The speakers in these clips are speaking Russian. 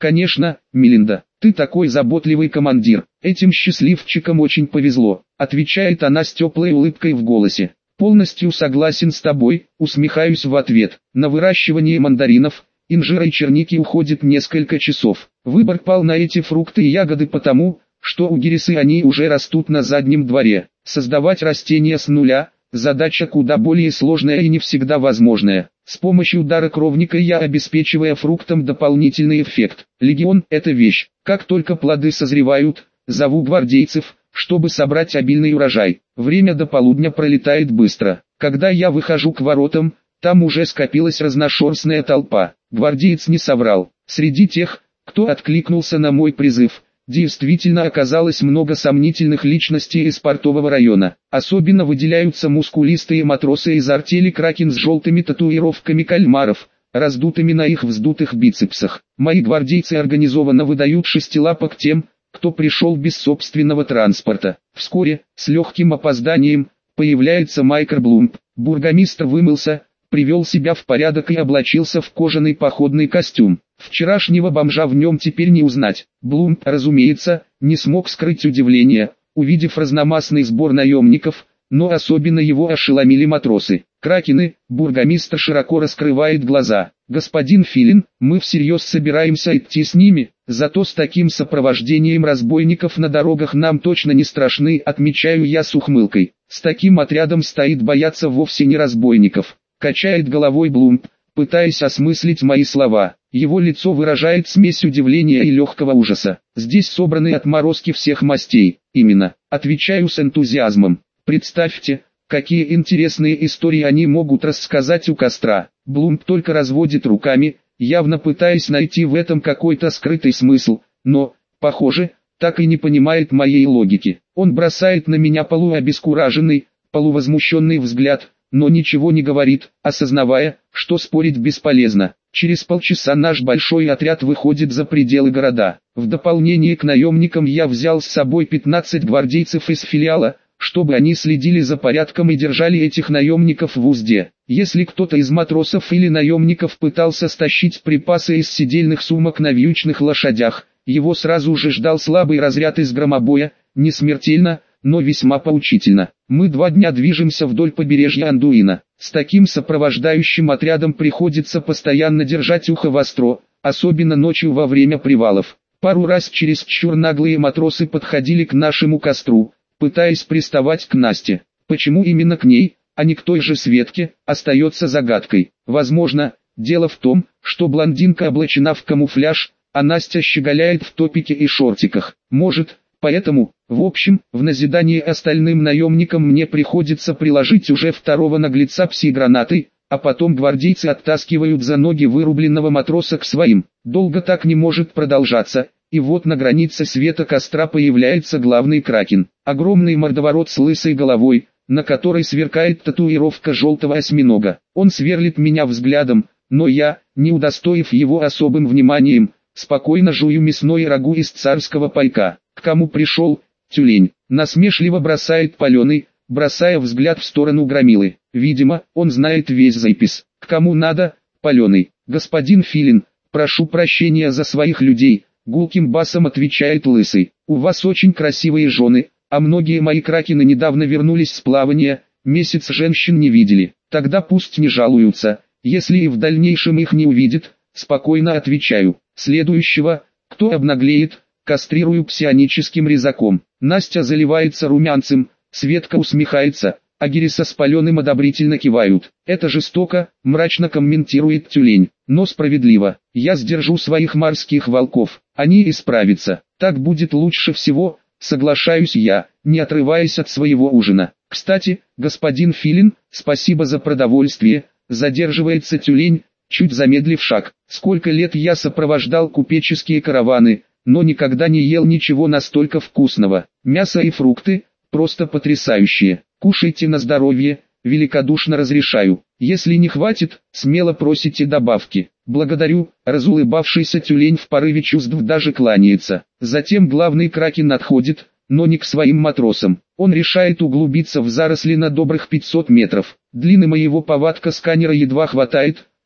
Конечно, Мелинда, ты такой заботливый командир. Этим счастливчикам очень повезло, отвечает она с теплой улыбкой в голосе. Полностью согласен с тобой, усмехаюсь в ответ. На выращивание мандаринов, инжира и черники уходит несколько часов. Выбор пал на эти фрукты и ягоды потому, что у Гирисы они уже растут на заднем дворе. Создавать растения с нуля – задача куда более сложная и не всегда возможная. С помощью дара кровника я обеспечиваю фруктам дополнительный эффект. Легион – это вещь. Как только плоды созревают, зову гвардейцев, чтобы собрать обильный урожай. Время до полудня пролетает быстро. Когда я выхожу к воротам, там уже скопилась разношерстная толпа. Гвардеец не соврал. Среди тех, кто откликнулся на мой призыв, действительно оказалось много сомнительных личностей из портового района. Особенно выделяются мускулистые матросы из артели Кракен с желтыми татуировками кальмаров, раздутыми на их вздутых бицепсах. Мои гвардейцы организованно выдают шестилапок тем, кто пришел без собственного транспорта. Вскоре, с легким опозданием, появляется Майкл Блумп. Бургомистр вымылся, привел себя в порядок и облачился в кожаный походный костюм. Вчерашнего бомжа в нем теперь не узнать. Блумп, разумеется, не смог скрыть удивление, увидев разномастный сбор наемников, но особенно его ошеломили матросы. Кракены, бургомистр широко раскрывает глаза. «Господин Филин, мы всерьез собираемся идти с ними, зато с таким сопровождением разбойников на дорогах нам точно не страшны», отмечаю я с ухмылкой. «С таким отрядом стоит бояться вовсе не разбойников», качает головой Блумп, пытаясь осмыслить мои слова. Его лицо выражает смесь удивления и легкого ужаса. «Здесь собраны отморозки всех мастей». «Именно», отвечаю с энтузиазмом. «Представьте, какие интересные истории они могут рассказать у костра». Блумп только разводит руками, явно пытаясь найти в этом какой-то скрытый смысл, но, похоже, так и не понимает моей логики. Он бросает на меня полуобескураженный, полувозмущенный взгляд, но ничего не говорит, осознавая, что спорить бесполезно. Через полчаса наш большой отряд выходит за пределы города. В дополнение к наемникам я взял с собой 15 гвардейцев из филиала, чтобы они следили за порядком и держали этих наемников в узде. Если кто-то из матросов или наемников пытался стащить припасы из седельных сумок на вьючных лошадях, его сразу же ждал слабый разряд из громобоя, не смертельно, но весьма поучительно. Мы 2 дня движемся вдоль побережья Андуина. С таким сопровождающим отрядом приходится постоянно держать ухо востро, особенно ночью во время привалов. Пару раз чересчур наглые матросы подходили к нашему костру, пытаясь приставать к Насте. Почему именно к ней, а не к той же Светке, остается загадкой. Возможно, дело в том, что блондинка облачена в камуфляж, а Настя щеголяет в топике и шортиках. Может, поэтому, в общем, в назидание остальным наемникам мне приходится приложить уже второго наглеца пси-гранатой, а потом гвардейцы оттаскивают за ноги вырубленного матроса к своим. Долго так не может продолжаться. И вот на границе света костра появляется главный кракен. Огромный мордоворот с лысой головой, на которой сверкает татуировка желтого осьминога. Он сверлит меня взглядом, но я, не удостоив его особым вниманием, спокойно жую мясное рагу из царского пайка. К кому пришел? Тюлень. Насмешливо бросает Паленый, бросая взгляд в сторону Громилы. Видимо, он знает весь запис. К кому надо? Паленый. Господин Филин, прошу прощения за своих людей. Гулким басом отвечает Лысый. У вас очень красивые жены, а многие мои кракены недавно вернулись с плавания, месяц женщин не видели. Тогда пусть не жалуются, если и в дальнейшем их не увидят, спокойно отвечаю. Следующего, кто обнаглеет, кастрирую псионическим резаком. Настя заливается румянцем, Светка усмехается, а Гириса с Паленым одобрительно кивают. Это жестоко, мрачно комментирует Тюлень, но справедливо. Я сдержу своих морских волков, они исправятся. Так будет лучше всего, соглашаюсь я, не отрываясь от своего ужина. Кстати, господин Филин, спасибо за продовольствие, задерживается Тюлень, чуть замедлив шаг. Сколько лет я сопровождал купеческие караваны, но никогда не ел ничего настолько вкусного. Мясо и фрукты, просто потрясающие. Кушайте на здоровье, великодушно разрешаю. Если не хватит, смело просите добавки. Благодарю, разулыбавшийся Тюлень в порыве чувств даже кланяется. Затем главный кракен отходит, но не к своим матросам. Он решает углубиться в заросли на добрых 500 метров. Длины моего повадка сканера едва хватает,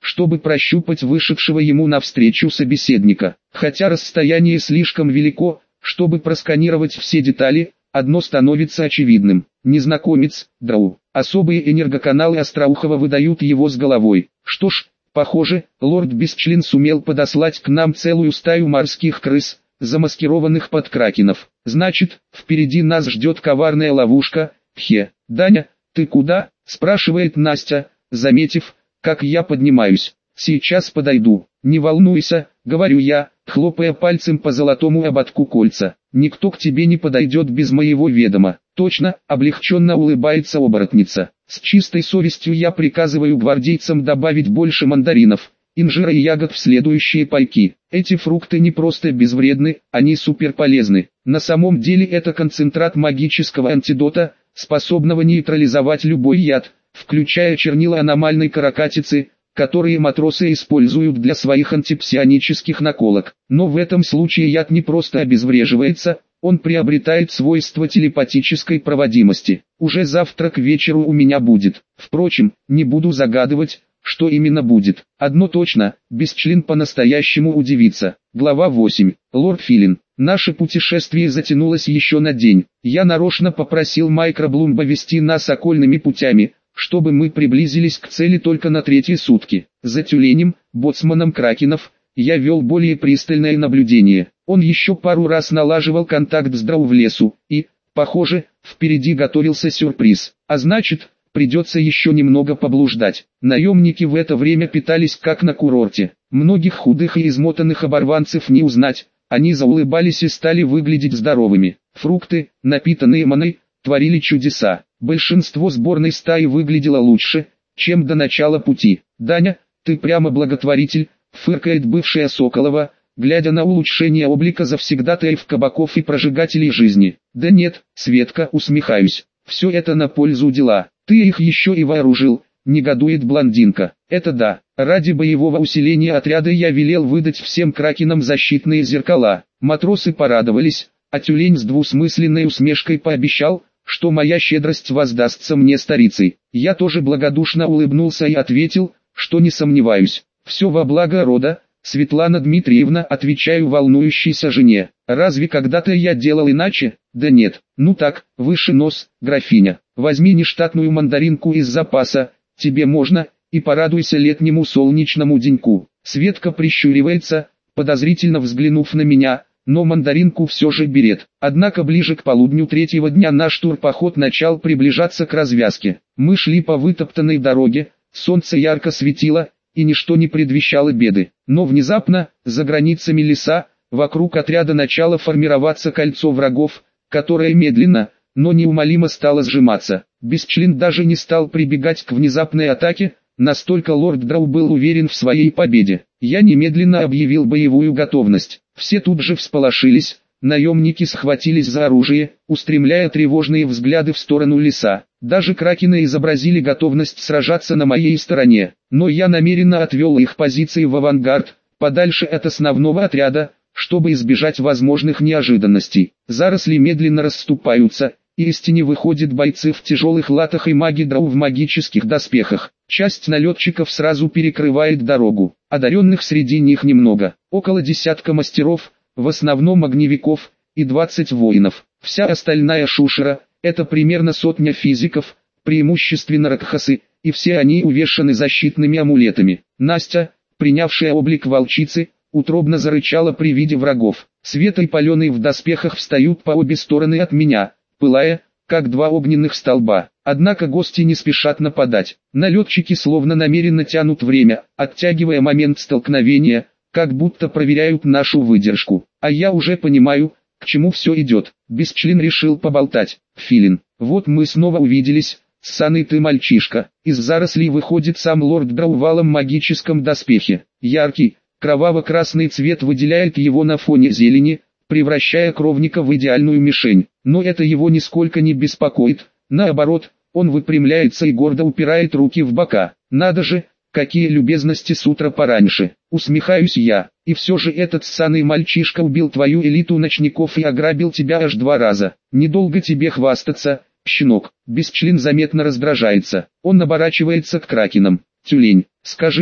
чтобы прощупать вышедшего ему навстречу собеседника. Хотя расстояние слишком велико, чтобы просканировать все детали, одно становится очевидным. Незнакомец, Драу. Особые энергоканалы Остроухова выдают его с головой. Что ж, похоже, лорд Бесчлен сумел подослать к нам целую стаю морских крыс, замаскированных под кракенов. Значит, впереди нас ждет коварная ловушка. Пхе. «Даня, ты куда?» – спрашивает Настя, заметив, как я поднимаюсь. «Сейчас подойду». «Не волнуйся», — говорю я, хлопая пальцем по золотому ободку кольца. «Никто к тебе не подойдет без моего ведома». «Точно», — облегченно улыбается оборотница. С чистой совестью я приказываю гвардейцам добавить больше мандаринов, инжира и ягод в следующие пайки. Эти фрукты не просто безвредны, они суперполезны. На самом деле это концентрат магического антидота, способного нейтрализовать любой яд, включая чернила аномальной каракатицы, которые матросы используют для своих антипсионических наколок. Но в этом случае яд не просто обезвреживается, он приобретает свойства телепатической проводимости. Уже завтра к вечеру у меня будет. Впрочем, не буду загадывать, что именно будет. Одно точно, Бесчлен по-настоящему удивится. Глава 8. Лорд Филин. Наше путешествие затянулось еще на день. Я нарочно попросил Майкра Блумба вести нас окольными путями, чтобы мы приблизились к цели только на третьи сутки. За тюленем, боцманом кракенов, я вел более пристальное наблюдение. Он еще пару раз налаживал контакт с Драу в лесу, и, похоже, впереди готовился сюрприз. А значит, придется еще немного поблуждать. Наемники в это время питались как на курорте. Многих худых и измотанных оборванцев не узнать, они заулыбались и стали выглядеть здоровыми. Фрукты, напитанные маной, творили чудеса. Большинство сборной стаи выглядело лучше, чем до начала пути. «Даня, ты прямо благотворитель», — фыркает бывшая Соколова, глядя на улучшение облика завсегдатаев кабаков и прожигателей жизни. «Да нет, Светка», — усмехаюсь, — «все это на пользу дела. Ты их еще и вооружил», — негодует блондинка. «Это да, ради боевого усиления отряда я велел выдать всем кракенам защитные зеркала». Матросы порадовались, а тюлень с двусмысленной усмешкой пообещал, что моя щедрость воздастся мне старицей. Я тоже благодушно улыбнулся и ответил, что не сомневаюсь. «Все во благо рода, Светлана Дмитриевна», отвечаю волнующейся жене. «Разве когда-то я делал иначе?» «Да нет». «Ну так, выше нос, графиня. Возьми нештатную мандаринку из запаса, тебе можно, и порадуйся летнему солнечному деньку». Светка прищуривается, подозрительно взглянув на меня, но мандаринку все же берет. Однако ближе к полудню третьего дня наш турпоход начал приближаться к развязке. Мы шли по вытоптанной дороге, солнце ярко светило, и ничто не предвещало беды. Но внезапно, за границами леса, вокруг отряда начало формироваться кольцо врагов, которое медленно, но неумолимо стало сжиматься. Бесчлен даже не стал прибегать к внезапной атаке, настолько лорд Драу был уверен в своей победе. Я немедленно объявил боевую готовность. Все тут же всполошились, наемники схватились за оружие, устремляя тревожные взгляды в сторону леса. Даже кракены изобразили готовность сражаться на моей стороне, но я намеренно отвел их позиции в авангард, подальше от основного отряда, чтобы избежать возможных неожиданностей. Заросли медленно расступаются, и из тени выходят бойцы в тяжелых латах и маги Драу в магических доспехах. Часть налетчиков сразу перекрывает дорогу, одаренных среди них немного, около десятка мастеров, в основном огневиков, и 20 воинов. Вся остальная шушера – это примерно сотня физиков, преимущественно ракхасы, и все они увешаны защитными амулетами. Настя, принявшая облик волчицы, утробно зарычала при виде врагов. Света и Паленый в доспехах встают по обе стороны от меня, пылая, как два огненных столба. Однако гости не спешат нападать. Налетчики словно намеренно тянут время, оттягивая момент столкновения, как будто проверяют нашу выдержку. А я уже понимаю, к чему все идет. Бесчлен решил поболтать. «Филин, вот мы снова увиделись, ссаный ты мальчишка». Из зарослей выходит сам лорд Драу в алом магическом доспехе. Яркий, кроваво-красный цвет выделяет его на фоне зелени, превращая кровника в идеальную мишень. Но это его нисколько не беспокоит. Наоборот, он выпрямляется и гордо упирает руки в бока. «Надо же, какие любезности с утра пораньше», усмехаюсь я. «И все же этот ссаный мальчишка убил твою элиту ночников и ограбил тебя аж 2 раза. Недолго тебе хвастаться, щенок». Бесчлен заметно раздражается. Он оборачивается к кракенам. «Тюлень, скажи,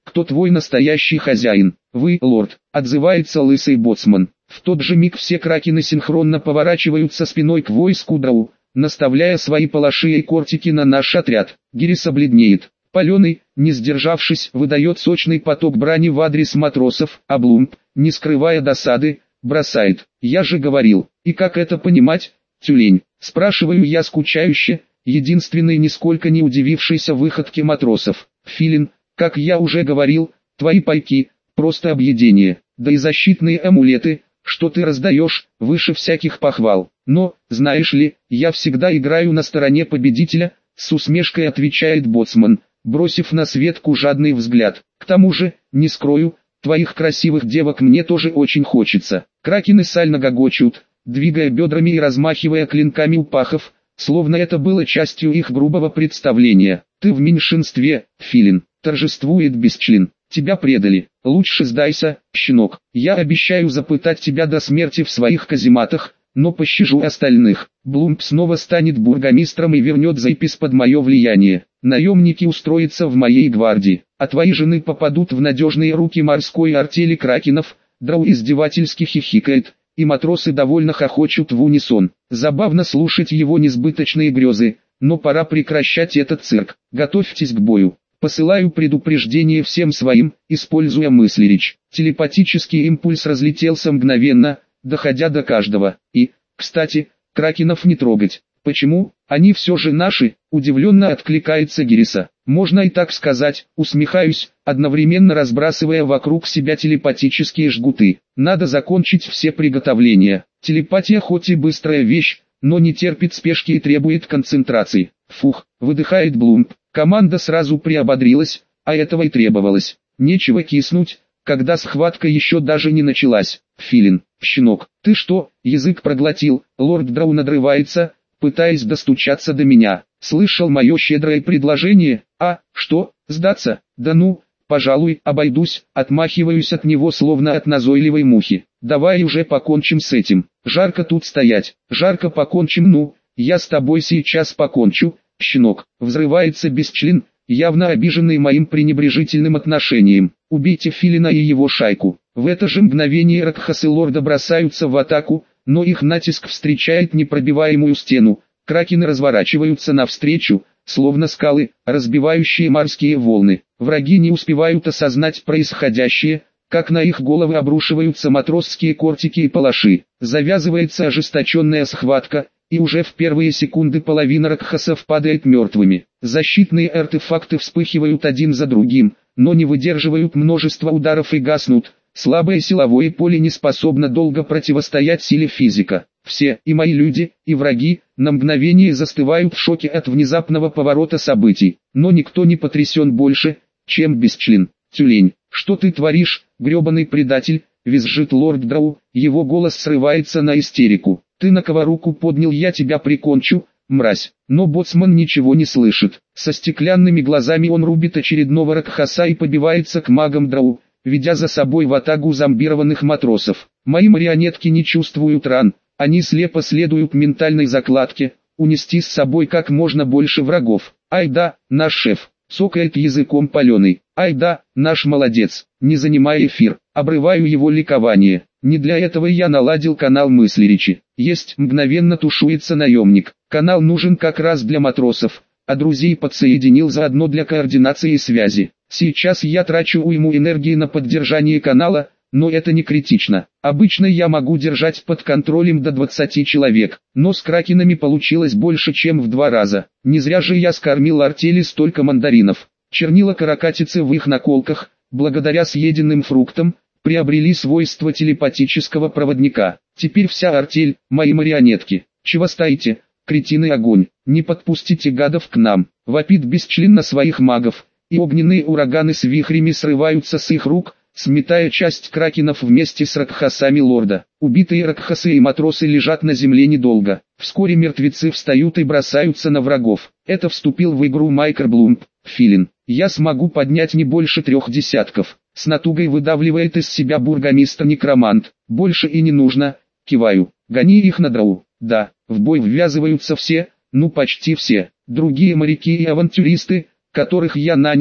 кто твой настоящий хозяин? Вы, лорд, отзывается лысый боцман. В тот же миг все кракены синхронно поворачиваются спиной к войску Драу, наставляя свои палаши и кортики на наш отряд. Гирис обледнеет. Паленый, не сдержавшись, выдает сочный поток брани в адрес матросов, а Блумп, не скрывая досады, бросает: «Я же говорил». И как это понимать, тюлень? Спрашиваю я скучающе, единственный нисколько не удивившийся выходке матросов. Филин, как я уже говорил, твои пайки – просто объедение, да и защитные амулеты, что ты раздаешь, выше всяких похвал. Но, знаешь ли, я всегда играю на стороне победителя, с усмешкой отвечает боцман, бросив на Светку жадный взгляд. К тому же, не скрою, твоих красивых девок мне тоже очень хочется. Кракены сально гогочут, двигая бедрами и размахивая клинками у пахов, словно это было частью их грубого представления. Ты в меньшинстве, Филин, торжествует Бесчлин. Тебя предали. Лучше сдайся, щенок. Я обещаю запытать тебя до смерти в своих казематах, но пощажу остальных. Блумп снова станет бургомистром и вернет Зайпис под мое влияние. Наемники устроятся в моей гвардии, а твои жены попадут в надежные руки морской артели кракенов. Драу издевательски хихикает, и матросы довольно хохочут в унисон. Забавно слушать его несбыточные грезы, но пора прекращать этот цирк. Готовьтесь к бою. Посылаю предупреждение всем своим, используя мыслеречь. Телепатический импульс разлетелся мгновенно, доходя до каждого. И, кстати, кракенов не трогать. Почему? Они все же наши, удивленно откликается Гириса. Можно и так сказать, усмехаюсь, одновременно разбрасывая вокруг себя телепатические жгуты. Надо закончить все приготовления. Телепатия хоть и быстрая вещь, но не терпит спешки и требует концентрации. Фух, выдыхает Блумп. Команда сразу приободрилась, а этого и требовалось. Нечего киснуть, когда схватка еще даже не началась. Филин, щенок, ты что, язык проглотил? Лорд Драу надрывается, пытаясь достучаться до меня. Слышал мое щедрое предложение? А, что, сдаться? Да ну, пожалуй, обойдусь, отмахиваюсь от него словно от назойливой мухи. Давай уже покончим с этим. Жарко тут стоять, жарко покончим, ну, я с тобой сейчас покончу. Щенок, взрывается Бесчлин, явно обиженный моим пренебрежительным отношением. Убейте Филина и его шайку. В это же мгновение Ракхасы лорда бросаются в атаку, но их натиск встречает непробиваемую стену. Кракены разворачиваются навстречу, словно скалы, разбивающие морские волны. Враги не успевают осознать происходящее, как на их головы обрушиваются матросские кортики и палаши. Завязывается ожесточенная схватка, и уже в первые секунды половина ракхасов падает мертвыми. Защитные артефакты вспыхивают один за другим, но не выдерживают множества ударов и гаснут. Слабое силовое поле не способно долго противостоять силе физика. Все, и мои люди, и враги, на мгновение застывают в шоке от внезапного поворота событий. Но никто не потрясен больше, чем Бесчлин. Тюлень, что ты творишь, гребаный предатель? Визжит лорд Драу, его голос срывается на истерику. Ты на кого руку поднял, я тебя прикончу, мразь. Но боцман ничего не слышит. Со стеклянными глазами он рубит очередного ракхаса и побивается к магам Драу, ведя за собой ватагу зомбированных матросов. Мои марионетки не чувствуют ран, они слепо следуют ментальной закладке, унести с собой как можно больше врагов. Ай да, наш шеф, цокает языком паленый. Ай да, наш молодец, не занимай эфир, обрываю его ликование. Не для этого я наладил канал мыслеречи. Есть, мгновенно тушуется наемник. Канал нужен как раз для матросов, а друзей подсоединил заодно для координации и связи. Сейчас я трачу уйму энергии на поддержание канала, но это не критично. Обычно я могу держать под контролем до 20 человек, но с кракенами получилось больше, чем в 2 раза. Не зря же я скормил артели столько мандаринов. Чернила каракатицы в их наколках, благодаря съеденным фруктам, приобрели свойства телепатического проводника. Теперь вся артель – мои марионетки. Чего стоите, кретины, огонь? Не подпустите гадов к нам. Вопит Бесчлин на своих магов, и огненные ураганы с вихрями срываются с их рук, сметая часть кракенов вместе с ракхасами лорда. Убитые ракхасы и матросы лежат на земле недолго. Вскоре мертвецы встают и бросаются на врагов. Это вступил в игру Майкер Блумп. Филин, я смогу поднять не больше 3 десятков. С натугой выдавливает из себя бургомистр-некромант. Больше и не нужно, киваю. Гони их на Драу. Да, в бой ввязываются все, ну почти все. Другие моряки и авантюристы, которых я нанял,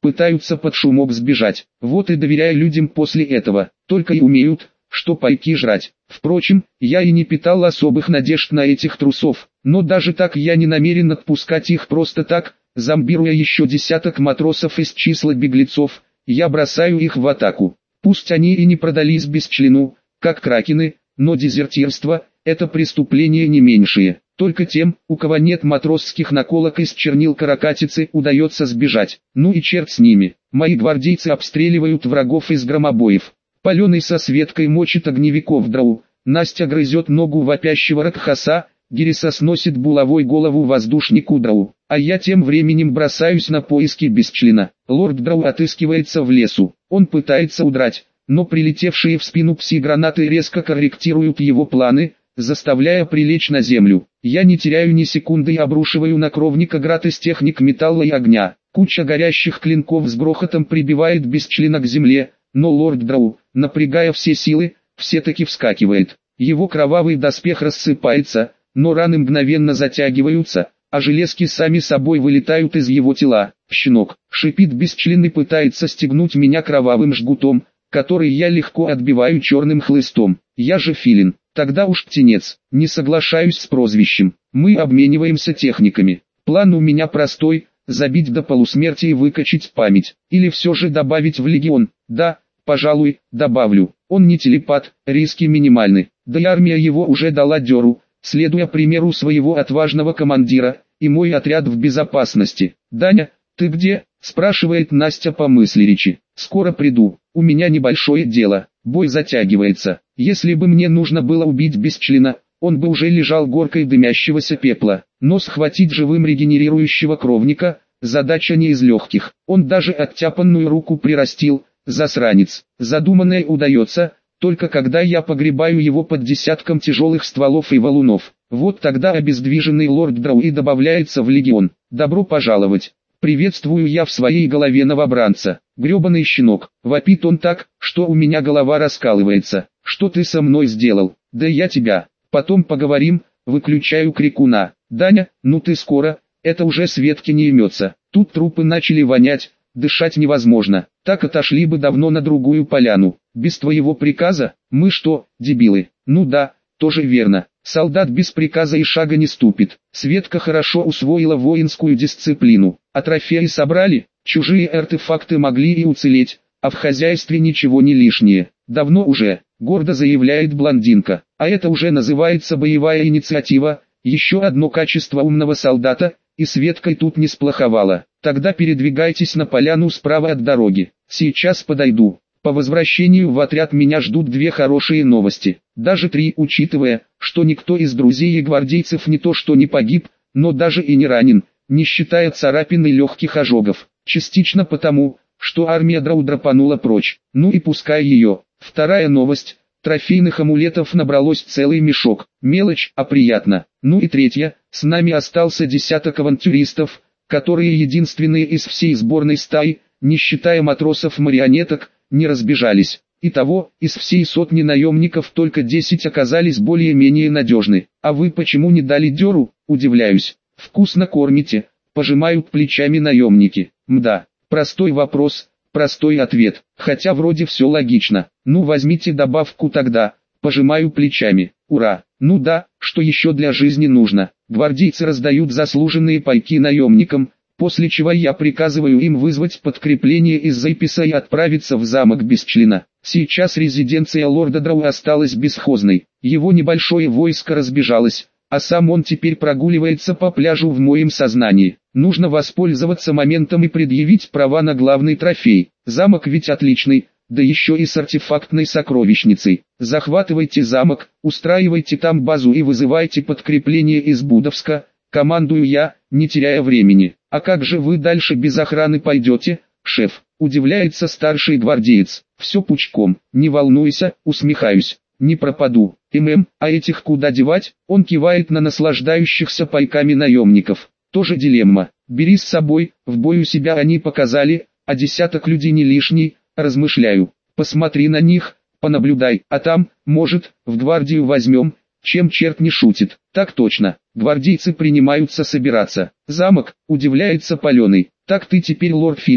пытаются под шумок сбежать. Вот и доверяю людям после этого, только и умеют, что пайки жрать. Впрочем, я и не питал особых надежд на этих трусов, но даже так я не намерен отпускать их просто так, зомбируя еще десяток матросов из числа беглецов, я бросаю их в атаку. Пусть они и не продались без члену, как кракены, но дезертирство – это преступление не меньшее. Только тем, у кого нет матросских наколок из чернил каракатицы, удается сбежать. Ну и черт с ними. Мои гвардейцы обстреливают врагов из громобоев. Паленый со Светкой мочит огневиков драу. Настя грызет ногу вопящего Ракхаса, Гириса сносит булавой голову воздушнику драу. А я тем временем бросаюсь на поиски бесчлена. Лорд Драу отыскивается в лесу. Он пытается удрать, но прилетевшие в спину пси-гранаты резко корректируют его планы, заставляя прилечь на землю. Я не теряю ни секунды и обрушиваю на кровника град из техник металла и огня. Куча горящих клинков с грохотом прибивает бесчлена к земле, но лорд Драу, напрягая все силы, все-таки вскакивает. Его кровавый доспех рассыпается, но раны мгновенно затягиваются, а железки сами собой вылетают из его тела. Щенок, шипит бесчлен и пытается стегнуть меня кровавым жгутом, который я легко отбиваю черным хлыстом. Я же филин. Тогда уж птенец, не соглашаюсь с прозвищем. Мы обмениваемся техниками. План у меня простой: забить до полусмерти и выкачать память. Или все же добавить в легион. Да, пожалуй, добавлю. Он не телепат, риски минимальны. Да и армия его уже дала дёру, следуя примеру своего отважного командира, и мой отряд в безопасности. «Даня, ты где?» – спрашивает Настя по мысли речи. «Скоро приду, у меня небольшое дело». Бой затягивается. Если бы мне нужно было убить бесчлена, он бы уже лежал горкой дымящегося пепла. Но схватить живым регенерирующего кровника – задача не из легких. Он даже оттяпанную руку прирастил, засранец. Задуманное удается, только когда я погребаю его под десятком тяжелых стволов и валунов. Вот тогда обездвиженный лорд Драу и добавляется в легион. Добро пожаловать. Приветствую я в своей голове новобранца. Гребаный щенок, вопит он так, что у меня голова раскалывается. Что ты со мной сделал? Да я тебя. Потом поговорим. Выключаю крикуна. Даня, ну ты скоро, это уже Светке не имется. Тут трупы начали вонять, дышать невозможно. Так отошли бы давно на другую поляну. Без твоего приказа? Мы что, дебилы? Ну да, тоже верно. Солдат без приказа и шага не ступит. Светка хорошо усвоила воинскую дисциплину. А трофеи собрали? Чужие артефакты могли и уцелеть, а в хозяйстве ничего не лишнее. Давно уже, гордо заявляет блондинка. А это уже называется боевая инициатива, еще одно качество умного солдата, и Светкой тут не сплоховала. Тогда передвигайтесь на поляну справа от дороги. Сейчас подойду. По возвращению в отряд меня ждут две хорошие новости. Даже три, учитывая, что никто из друзей и гвардейцев не то что не погиб, но даже и не ранен, не считая царапин и легких ожогов. Частично потому, что армия Драу драпанула прочь. Ну и пускай ее. Вторая новость. Трофейных амулетов набралось целый мешок. Мелочь, а приятно. Ну и третья. С нами остался десяток авантюристов, которые единственные из всей сборной стаи, не считая матросов-марионеток, не разбежались. Итого, из всей сотни наемников только 10 оказались более-менее надежны. А вы почему не дали дёру? Удивляюсь. Вкусно кормите, пожимают плечами наемники. Мда, простой вопрос, простой ответ. Хотя вроде все логично. Ну возьмите добавку тогда, пожимаю плечами. Ура, ну да, что еще для жизни нужно. Гвардейцы раздают заслуженные пайки наемникам, после чего я приказываю им вызвать подкрепление из Зайписа и отправиться в замок Бесчлена. Сейчас резиденция лорда Драу осталась бесхозной, его небольшое войско разбежалось, а сам он теперь прогуливается по пляжу в моем сознании. Нужно воспользоваться моментом и предъявить права на главный трофей. Замок ведь отличный, да еще и с артефактной сокровищницей. Захватывайте замок, устраивайте там базу и вызывайте подкрепление из Будовска. Командую я, не теряя времени. А как же вы дальше без охраны пойдете, шеф? Удивляется старший гвардеец. Все пучком, не волнуйся, усмехаюсь. Не пропаду. А этих куда девать? Он кивает на наслаждающихся пайками наемников. Тоже дилемма. Бери с собой, в бою себя они показали, а десяток людей не лишний, размышляю. Посмотри на них, понаблюдай, а там, может, в гвардию возьмем, чем черт не шутит. Так точно. Гвардейцы принимаются собираться. Замок, удивляется Паленый. Так ты теперь лорд Филин,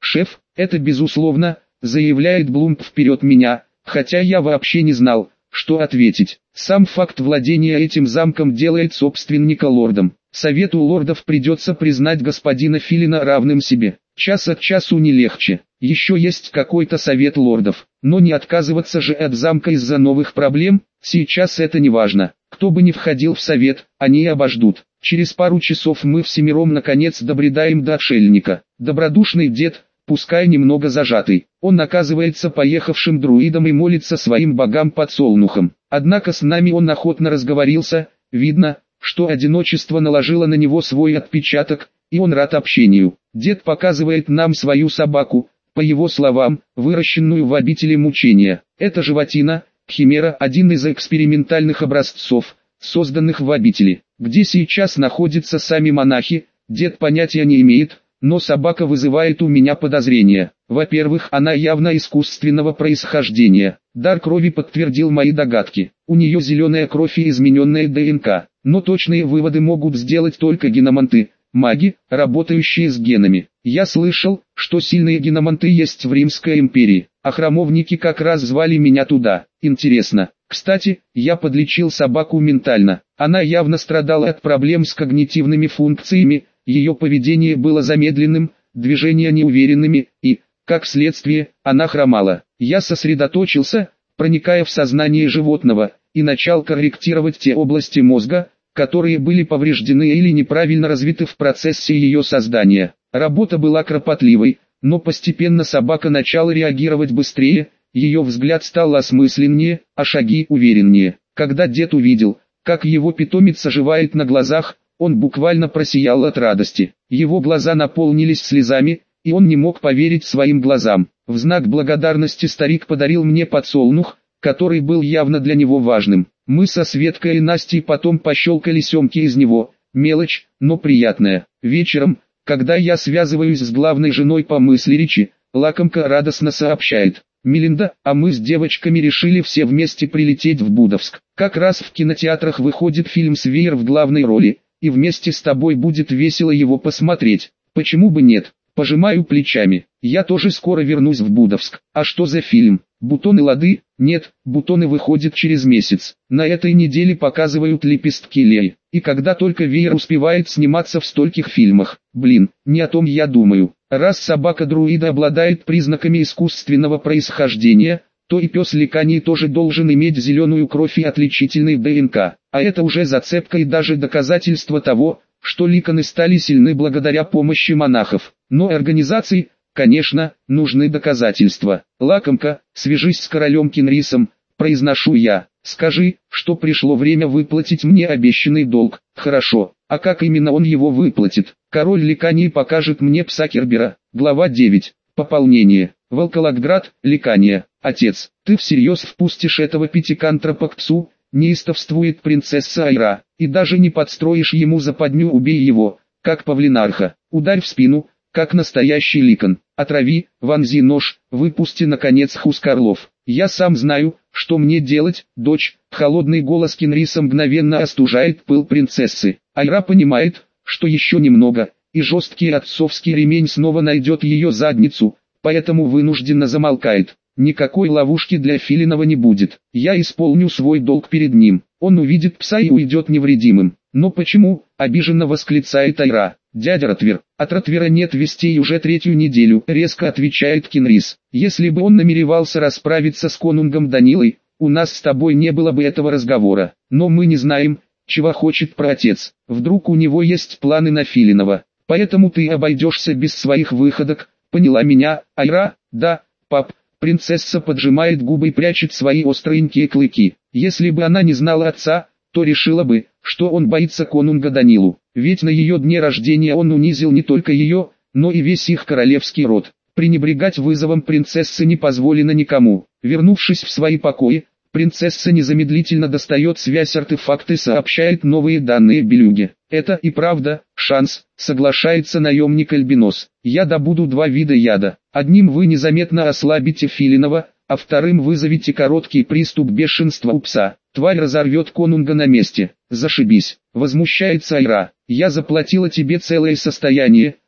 «Шеф, это безусловно», заявляет Блумп вперед меня, хотя я вообще не знал, что ответить. Сам факт владения этим замком делает собственника лордом. Совету лордов придется признать господина Филина равным себе. Час от часу не легче. Еще есть какой-то совет лордов. Но не отказываться же от замка из-за новых проблем, сейчас это не важно. Кто бы ни входил в совет, они и обождут. Через пару часов мы всемиром наконец добредаем до отшельника. Добродушный дед, пускай немного зажатый, он оказывается поехавшим друидом и молится своим богам под солнухом. Однако с нами он охотно разговорился, видно, что одиночество наложило на него свой отпечаток, и он рад общению. Дед показывает нам свою собаку, по его словам, выращенную в обители мучения. Это животина, химера, один из экспериментальных образцов, созданных в обители, где сейчас находятся сами монахи. Дед понятия не имеет, но собака вызывает у меня подозрения. Во-первых, она явно искусственного происхождения. Дар крови подтвердил мои догадки. У нее зеленая кровь и измененная ДНК. Но точные выводы могут сделать только геноманты, маги, работающие с генами. Я слышал, что сильные геноманты есть в Римской империи, а храмовники как раз звали меня туда. Интересно. Кстати, я подлечил собаку ментально. Она явно страдала от проблем с когнитивными функциями, ее поведение было замедленным, движения неуверенными, и, как следствие, она хромала. Я сосредоточился, проникая в сознание животного, и начал корректировать те области мозга, которые были повреждены или неправильно развиты в процессе ее создания. Работа была кропотливой, но постепенно собака начала реагировать быстрее, ее взгляд стал осмысленнее, а шаги увереннее. Когда дед увидел, как его питомец оживает на глазах, он буквально просиял от радости. Его глаза наполнились слезами, и он не мог поверить своим глазам. В знак благодарности старик подарил мне подсолнух, который был явно для него важным. Мы со Светкой и Настей потом пощелкали семки из него, мелочь, но приятная. Вечером, когда я связываюсь с главной женой по мысли речи, лакомка радостно сообщает: «Мелинда, а мы с девочками решили все вместе прилететь в Будовск. Как раз в кинотеатрах выходит фильм «Свеер» в главной роли, и вместе с тобой будет весело его посмотреть. Почему бы нет?» Пожимаю плечами. Я тоже скоро вернусь в Будовск. А что за фильм? «Бутоны лады»? Нет, «Бутоны» выходит через месяц. На этой неделе показывают «Лепестки Леи». И когда только «Веер» успевает сниматься в стольких фильмах. Блин, не о том я думаю. Раз собака-друида обладает признаками искусственного происхождения, то и пес Ликаний тоже должен иметь зеленую кровь и отличительный ДНК. А это уже зацепка и даже доказательство того, что ликаны стали сильны благодаря помощи монахов. Но организации, конечно, нужны доказательства. «Лакомка, свяжись с королем Кенрисом», произношу я. «Скажи, что пришло время выплатить мне обещанный долг». «Хорошо, а как именно он его выплатит?» «Король Ликаний покажет мне пса Кербера». Глава 9. Пополнение. Волколоград, Ликания. «Отец, ты всерьез впустишь этого пятикантропа к псу?» Неистовствует принцесса Айра. «И даже не подстроишь ему западню, убей его, как павлинарха, ударь в спину, как настоящий ликан, отрави, вонзи нож, выпусти наконец Хускарлов. Я сам знаю, что мне делать, дочь». Холодный голос Кенриса мгновенно остужает пыл принцессы. Айра понимает, что еще немного, и жесткий отцовский ремень снова найдет ее задницу, поэтому вынужденно замолкает. Никакой ловушки для Филинова не будет. Я исполню свой долг перед ним. Он увидит пса и уйдет невредимым. «Но почему?» – обиженно восклицает Айра. «Дядя Ротвер, от Ротвера нет вестей уже 3-ю неделю», – резко отвечает Кенрис. «Если бы он намеревался расправиться с конунгом Данилой, у нас с тобой не было бы этого разговора. Но мы не знаем, чего хочет праотец. Вдруг у него есть планы на Филинова. Поэтому ты обойдешься без своих выходок, поняла меня, Айра?» «Да, пап». Принцесса поджимает губы и прячет свои остренькие клыки. Если бы она не знала отца, то решила бы, что он боится конунга Данилу. Ведь на ее дне рождения он унизил не только ее, но и весь их королевский род. Пренебрегать вызовом принцессы не позволено никому. Вернувшись в свои покои, принцесса незамедлительно достает связь-артефакт и сообщает новые данные Белюге. «Это и правда шанс», соглашается наемник Альбинос. «Я добуду 2 вида яда. Одним вы незаметно ослабите Филинова, а вторым вызовете короткий приступ бешенства у пса. Тварь разорвет конунга на месте». «Зашибись», возмущается Айра. «Я заплатила тебе целое состояние,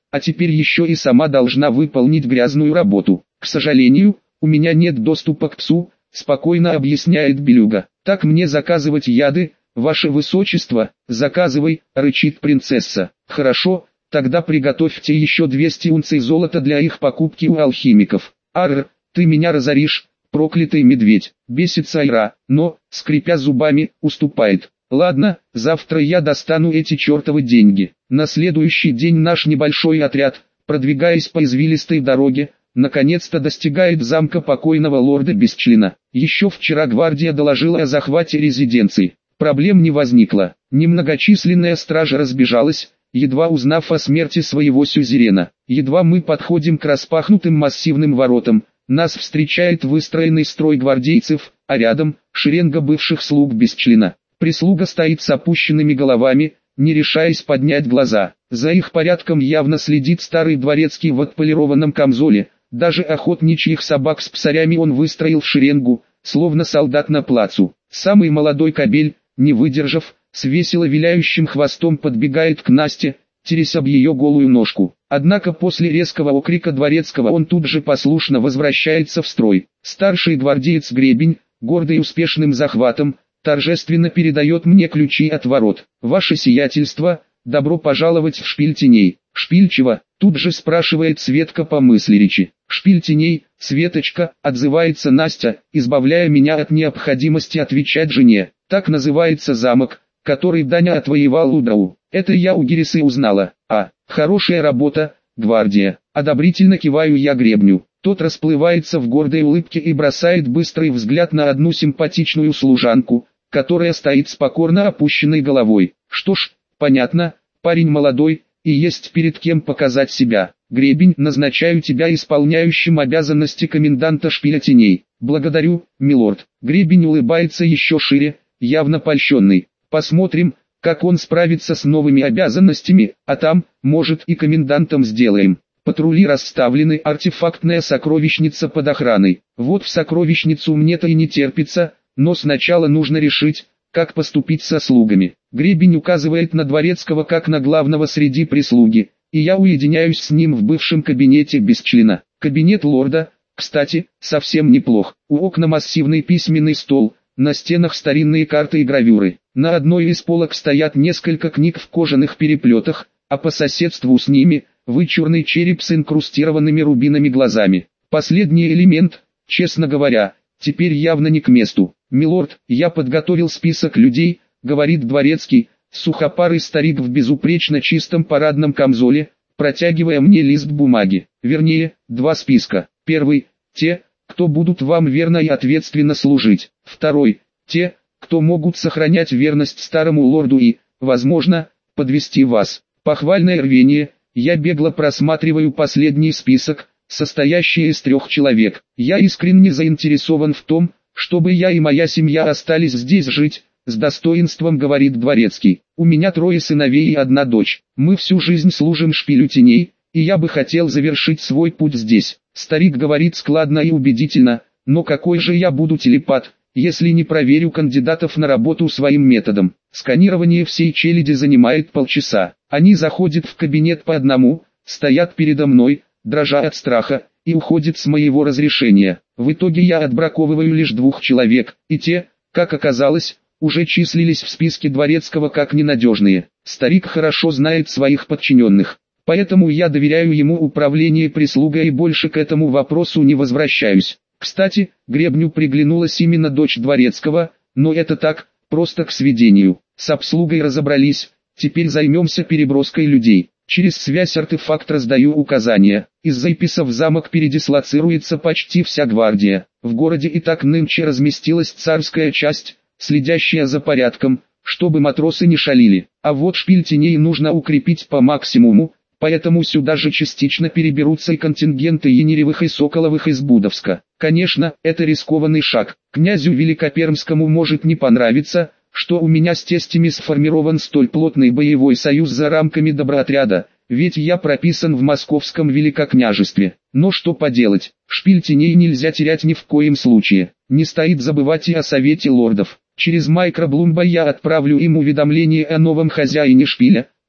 а теперь еще и сама должна выполнить грязную работу. К сожалению, у меня нет доступа к псу, спокойно объясняет Белюга. Так мне заказывать яды, ваше высочество? Заказывай, рычит принцесса. Хорошо, тогда приготовьте еще 200 унций золота для их покупки у алхимиков. Арр, ты меня разоришь, проклятый медведь, бесится Айра, но, скрипя зубами, уступает. Ладно, завтра я достану эти чертовы деньги. На следующий день наш небольшой отряд, продвигаясь по извилистой дороге, наконец-то достигает замка покойного лорда Бесчлена. Еще вчера гвардия доложила о захвате резиденции. Проблем не возникло. Немногочисленная стража разбежалась, едва узнав о смерти своего сюзерена. Едва мы подходим к распахнутым массивным воротам, нас встречает выстроенный строй гвардейцев, а рядом – шеренга бывших слуг Бесчлена. Прислуга стоит с опущенными головами, не решаясь поднять глаза. За их порядком явно следит старый дворецкий в отполированном камзоле. Даже охотничьих собак с псарями он выстроил в шеренгу, словно солдат на плацу. Самый молодой кобель, не выдержав, с весело виляющим хвостом подбегает к Насте, терясь об ее голую ножку. Однако после резкого окрика дворецкого он тут же послушно возвращается в строй. Старший гвардеец Гребень, гордый успешным захватом, торжественно передает мне ключи от ворот. «Ваше сиятельство, добро пожаловать в шпиль теней». «Шпиль чего?» — тут же спрашивает Светка по мысли речи. «Шпиль теней, Светочка», — отзывается Настя, избавляя меня от необходимости отвечать жене. «Так называется замок, который Даня отвоевал у Драу. Это я у Гирисы узнала. А, хорошая работа, гвардия». Одобрительно киваю я Гребню. Тот расплывается в гордой улыбке и бросает быстрый взгляд на одну симпатичную служанку, которая стоит с покорно опущенной головой. Что ж, понятно, парень молодой, и есть перед кем показать себя. Гребень, назначаю тебя исполняющим обязанности коменданта шпиля теней. Благодарю, милорд. Гребень улыбается еще шире, явно польщенный. Посмотрим, как он справится с новыми обязанностями, а там, может, и комендантом сделаем. Патрули расставлены, артефактная сокровищница под охраной. Вот в сокровищницу мне-то и не терпится, но сначала нужно решить, как поступить со слугами. Гребень указывает на дворецкого как на главного среди прислуги, и я уединяюсь с ним в бывшем кабинете Бесчлена. Кабинет лорда, кстати, совсем неплох. У окна массивный письменный стол, на стенах старинные карты и гравюры. На одной из полок стоят несколько книг в кожаных переплетах, а по соседству с ними – вычурный череп с инкрустированными рубинами глазами. Последний элемент, честно говоря, теперь явно не к месту. «Милорд, я подготовил список людей», — говорит дворецкий, сухопарый старик в безупречно чистом парадном камзоле, протягивая мне лист бумаги. Вернее, два списка. Первый — те, кто будут вам верно и ответственно служить. Второй — те, кто могут сохранять верность старому лорду и, возможно, подвести вас. Похвальное рвение. Я бегло просматриваю последний список, состоящий из 3 человек. Я искренне заинтересован в том, чтобы я и моя семья остались здесь жить, с достоинством говорит дворецкий. У меня 3 сыновей и 1 дочь. Мы всю жизнь служим шпилю теней, и я бы хотел завершить свой путь здесь. Старик говорит складно и убедительно, но какой же я буду телепат, если не проверю кандидатов на работу своим методом. Сканирование всей челяди занимает полчаса. Они заходят в кабинет по одному, стоят передо мной, дрожа от страха, и уходят с моего разрешения. В итоге я отбраковываю лишь 2 человек, и те, как оказалось, уже числились в списке дворецкого как ненадежные. Старик хорошо знает своих подчиненных, поэтому я доверяю ему управление прислугой и больше к этому вопросу не возвращаюсь. Кстати, Гребню приглянулась именно дочь дворецкого, но это так, просто к сведению. С обслугой разобрались, теперь займемся переброской людей. Через связь артефакт раздаю указания. Из Зайписа в замок передислоцируется почти вся гвардия. В городе и так нынче разместилась царская часть, следящая за порядком, чтобы матросы не шалили. А вот шпиль теней нужно укрепить по максимуму, поэтому сюда же частично переберутся и контингенты Янеревых и Соколовых из Будовска. Конечно, это рискованный шаг. Князю Великопермскому может не понравиться, что у меня с тестями сформирован столь плотный боевой союз за рамками доброотряда, ведь я прописан в московском великокняжестве. Но что поделать, шпиль теней нельзя терять ни в коем случае. Не стоит забывать и о совете лордов. Через Майкроблумба я отправлю им уведомление о новом хозяине шпиля,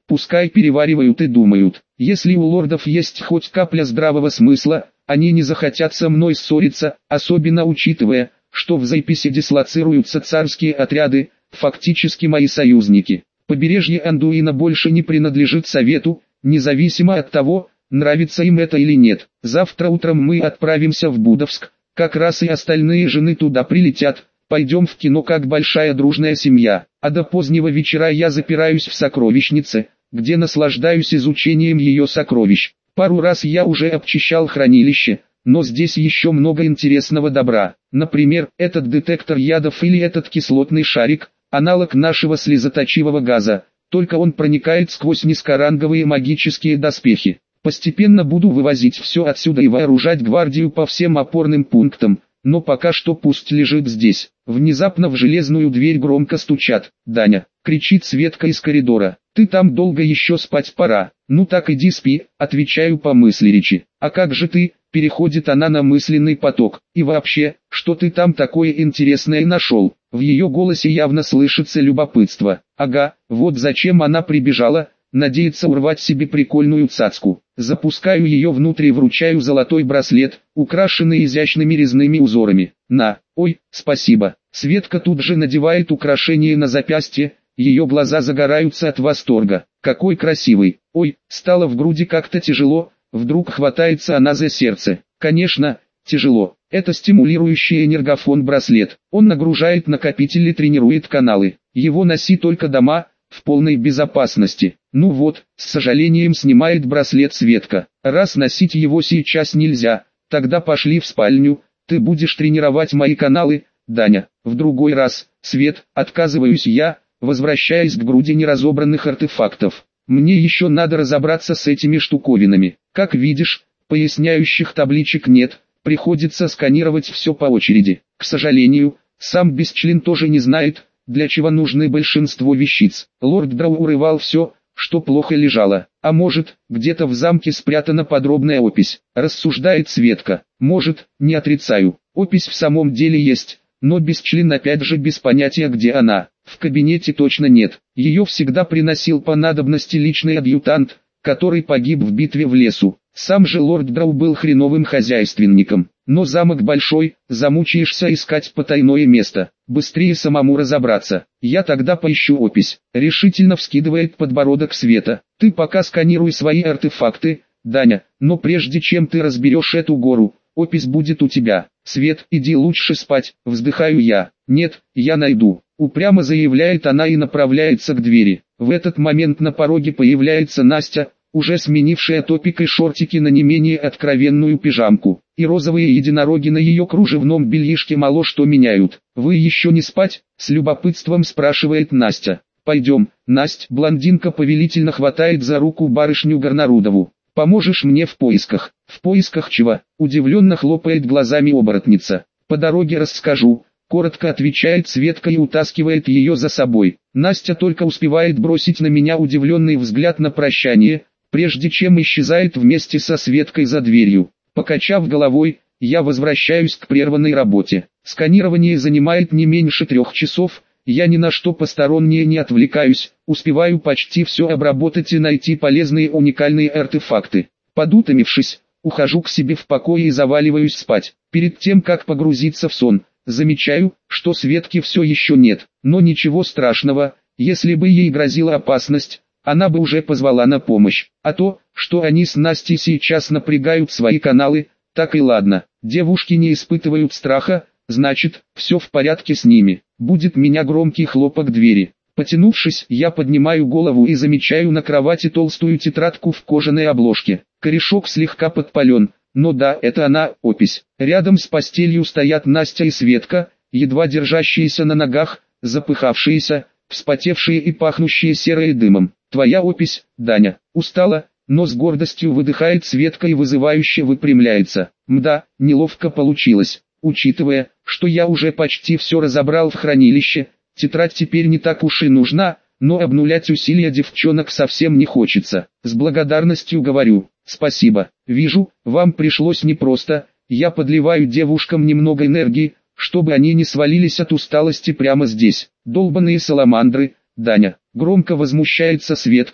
Пускай переваривают и думают. Если у лордов есть хоть капля здравого смысла, они не захотят со мной ссориться, особенно учитывая, что в Зайписе дислоцируются царские отряды, фактически мои союзники. Побережье Андуина больше не принадлежит Совету, независимо от того, нравится им это или нет. Завтра утром мы отправимся в Будовск, как раз и остальные жены туда прилетят. Пойдем в кино как большая дружная семья, а до позднего вечера я запираюсь в сокровищнице, где наслаждаюсь изучением ее сокровищ. Пару раз я уже обчищал хранилище, но здесь еще много интересного добра. Например, этот детектор ядов или этот кислотный шарик, аналог нашего слезоточивого газа, только он проникает сквозь низкоранговые магические доспехи. Постепенно буду вывозить все отсюда и вооружать гвардию по всем опорным пунктам, но пока что пусть лежит здесь. Внезапно в железную дверь громко стучат. «Даня!» — кричит Светка из коридора. «Ты там долго еще спать пора». «Ну так иди спи», — отвечаю по мысли речи. «А как же ты?» — переходит она на мысленный поток. «И вообще, что ты там такое интересное нашел?» В ее голосе явно слышится любопытство. «Ага, вот зачем она прибежала, надеется урвать себе прикольную цацку». Запускаю ее внутрь и вручаю золотой браслет, украшенный изящными резными узорами. «На, ой, спасибо». Светка тут же надевает украшение на запястье, ее глаза загораются от восторга. «Какой красивый! Ой, стало в груди как-то тяжело», вдруг хватается она за сердце. «Конечно, тяжело. Это стимулирующий энергофон браслет. Он нагружает накопитель и тренирует каналы. Его носи только дома, в полной безопасности». «Ну вот», с сожалением снимает браслет Светка. «Раз носить его сейчас нельзя, тогда пошли в спальню, ты будешь тренировать мои каналы, Даня». «В другой раз, Свет», отказываюсь я, возвращаясь к груди неразобранных артефактов. «Мне еще надо разобраться с этими штуковинами. Как видишь, поясняющих табличек нет, приходится сканировать все по очереди. К сожалению, сам Бесчлен тоже не знает, для чего нужны большинство вещиц. Лорд Драу урывал все, что плохо лежало. А может, где-то в замке спрятана подробная опись», рассуждает Светка. «Может, не отрицаю, опись в самом деле есть, но Бесчлен опять же без понятия, где она. В кабинете точно нет. Ее всегда приносил по надобности личный адъютант, который погиб в битве в лесу. Сам же лорд Драу был хреновым хозяйственником. Но замок большой, замучаешься искать потайное место. Быстрее самому разобраться. Я тогда поищу опись». Решительно вскидывает подбородок Света. «Ты пока сканируй свои артефакты, Даня, но прежде чем ты разберешь эту гору, опись будет у тебя». «Свет, иди лучше спать», вздыхаю я. «Нет, я найду», упрямо заявляет она и направляется к двери. В этот момент на пороге появляется Настя, уже сменившая топик и шортики на не менее откровенную пижамку, и розовые единороги на ее кружевном бельишке мало что меняют. «Вы еще не спать?» — с любопытством спрашивает Настя. «Пойдем». Насть, блондинка, повелительно хватает за руку барышню Горнарудову. «Поможешь мне в поисках?» «В поисках чего?» — удивленно хлопает глазами оборотница. «По дороге расскажу», — коротко отвечает Светка и утаскивает ее за собой. Настя только успевает бросить на меня удивленный взгляд на прощание, прежде чем исчезает вместе со Светкой за дверью. Покачав головой, я возвращаюсь к прерванной работе. Сканирование занимает не меньше 3 часов, я ни на что постороннее не отвлекаюсь, успеваю почти все обработать и найти полезные уникальные артефакты. Подутомившись, ухожу к себе в покое и заваливаюсь спать. Перед тем как погрузиться в сон, замечаю, что Светки все еще нет, но ничего страшного, если бы ей грозила опасность, она бы уже позвала на помощь. А то, что они с Настей сейчас напрягают свои каналы, так и ладно. Девушки не испытывают страха, значит, все в порядке с ними. Будет меня громкий хлопок двери. Потянувшись, я поднимаю голову и замечаю на кровати толстую тетрадку в кожаной обложке. Корешок слегка подпален, но да, это она, опись. Рядом с постелью стоят Настя и Светка, едва держащиеся на ногах, запыхавшиеся, вспотевшие и пахнущие серой дымом. «Твоя опись, Даня». Устала, но с гордостью выдыхает Светка и вызывающе выпрямляется. «Мда, неловко получилось. Учитывая, что я уже почти все разобрал в хранилище, тетрадь теперь не так уж и нужна, но обнулять усилия девчонок совсем не хочется. С благодарностью говорю, спасибо. Вижу, вам пришлось непросто, я подливаю девушкам немного энергии, чтобы они не свалились от усталости прямо здесь. Долбаные саламандры, Даня». Громко возмущается Светка,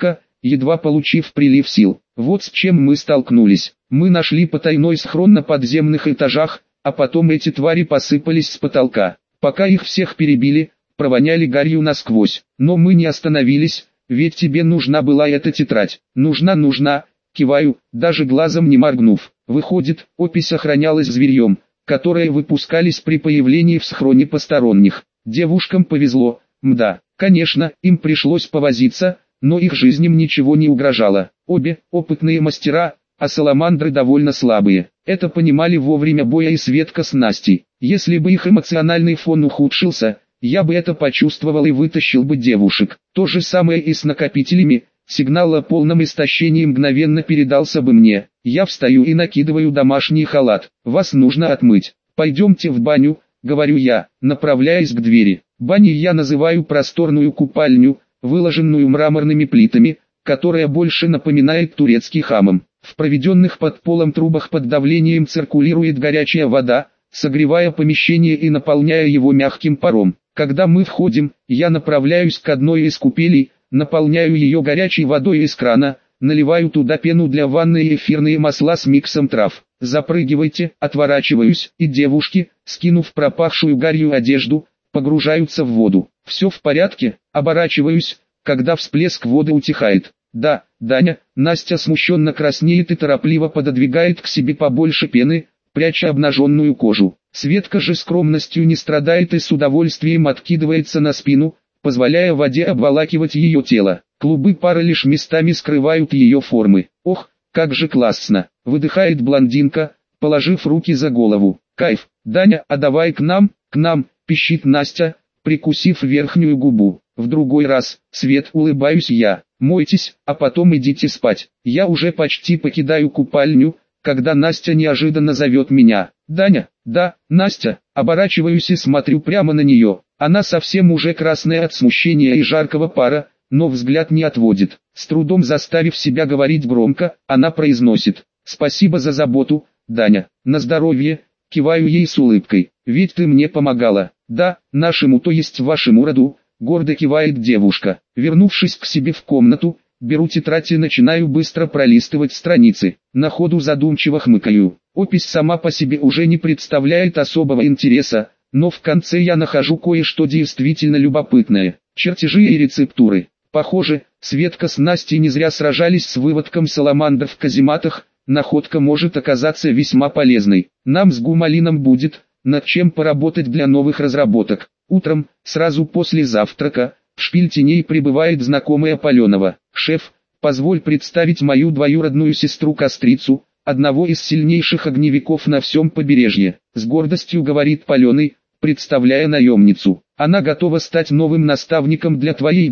едва получив прилив сил. Вот с чем мы столкнулись. Мы нашли потайной схрон на подземных этажах, а потом эти твари посыпались с потолка. Пока их всех перебили, провоняли гарью насквозь. Но мы не остановились, ведь тебе нужна была эта тетрадь. Нужна, киваю, даже глазом не моргнув. Выходит, опись охранялась зверьем, которые выпускались при появлении в схроне посторонних. Девушкам повезло, мда. Конечно, им пришлось повозиться, но их жизням ничего не угрожало. Обе опытные мастера, а саламандры довольно слабые. Это понимали вовремя боя и Светка с Настей. Если бы их эмоциональный фон ухудшился, я бы это почувствовал и вытащил бы девушек. То же самое и с накопителями. Сигнал о полном истощении мгновенно передался бы мне. Я встаю и накидываю домашний халат. Вас нужно отмыть. Пойдемте в баню, говорю я, направляясь к двери. Баней я называю просторную купальню, выложенную мраморными плитами, которая больше напоминает турецкий хамам. В проведенных под полом трубах под давлением циркулирует горячая вода, согревая помещение и наполняя его мягким паром. Когда мы входим, я направляюсь к одной из купелей, наполняю ее горячей водой из крана, наливаю туда пену для ванны и эфирные масла с миксом трав. Запрыгивайте, отворачиваюсь, и девушки, скинув пропахшую гарью одежду, погружаются в воду. Все в порядке, оборачиваюсь, когда всплеск воды утихает. Да, Даня, Настя смущенно краснеет и торопливо пододвигает к себе побольше пены, пряча обнаженную кожу. Светка же скромностью не страдает и с удовольствием откидывается на спину, позволяя воде обволакивать ее тело. Клубы пара лишь местами скрывают ее формы. Ох, как же классно, выдыхает блондинка, положив руки за голову. Кайф, Даня, а давай к нам, пищит Настя, прикусив верхнюю губу. В другой раз, Свет, улыбаюсь я. Мойтесь, а потом идите спать. Я уже почти покидаю купальню, когда Настя неожиданно зовет меня. Даня, да, Настя, оборачиваюсь и смотрю прямо на нее. Она совсем уже красная от смущения и жаркого пара, но взгляд не отводит. С трудом заставив себя говорить громко, она произносит: «Спасибо за заботу, Даня, на здоровье», киваю ей с улыбкой. «Ведь ты мне помогала». «Да, нашему, то есть вашему роду», гордо кивает девушка. Вернувшись к себе в комнату, беру тетрадь и начинаю быстро пролистывать страницы. На ходу задумчиво хмыкаю. Опись сама по себе уже не представляет особого интереса, но в конце я нахожу кое-что действительно любопытное. Чертежи и рецептуры. Похоже, Светка с Настей не зря сражались с выводком саламандр в казематах, находка может оказаться весьма полезной. Нам с Гумалином будет над чем поработать для новых разработок. Утром, сразу после завтрака, в шпиль теней прибывает знакомая Паленова. «Шеф, позволь представить мою двоюродную сестру-кострицу, одного из сильнейших огневиков на всем побережье», с гордостью говорит Паленый, представляя наемницу. «Она готова стать новым наставником для твоей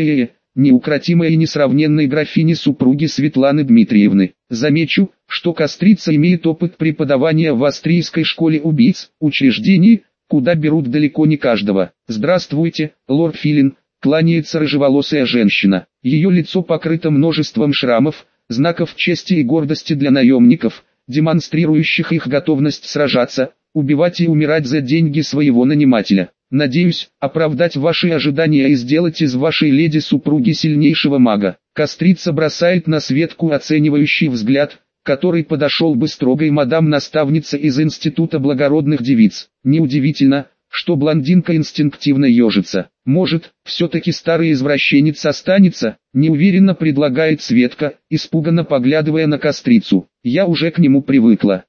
неукротимой и несравненной графини-супруги Светланы Дмитриевны. Замечу, что кострица имеет опыт преподавания в австрийской школе убийц, учреждении, куда берут далеко не каждого. Здравствуйте, лорд Филин», кланяется рыжеволосая женщина. Ее лицо покрыто множеством шрамов, знаков чести и гордости для наемников, демонстрирующих их готовность сражаться, убивать и умирать за деньги своего нанимателя. «Надеюсь, оправдать ваши ожидания и сделать из вашей леди-супруги сильнейшего мага». Кострица бросает на Светку оценивающий взгляд, который подошел бы строгой мадам-наставница из Института благородных девиц. Неудивительно, что блондинка инстинктивно ежится. «Может, все-таки старый извращенец останется?» неуверенно предлагает Светка, испуганно поглядывая на Кострицу. «Я уже к нему привыкла».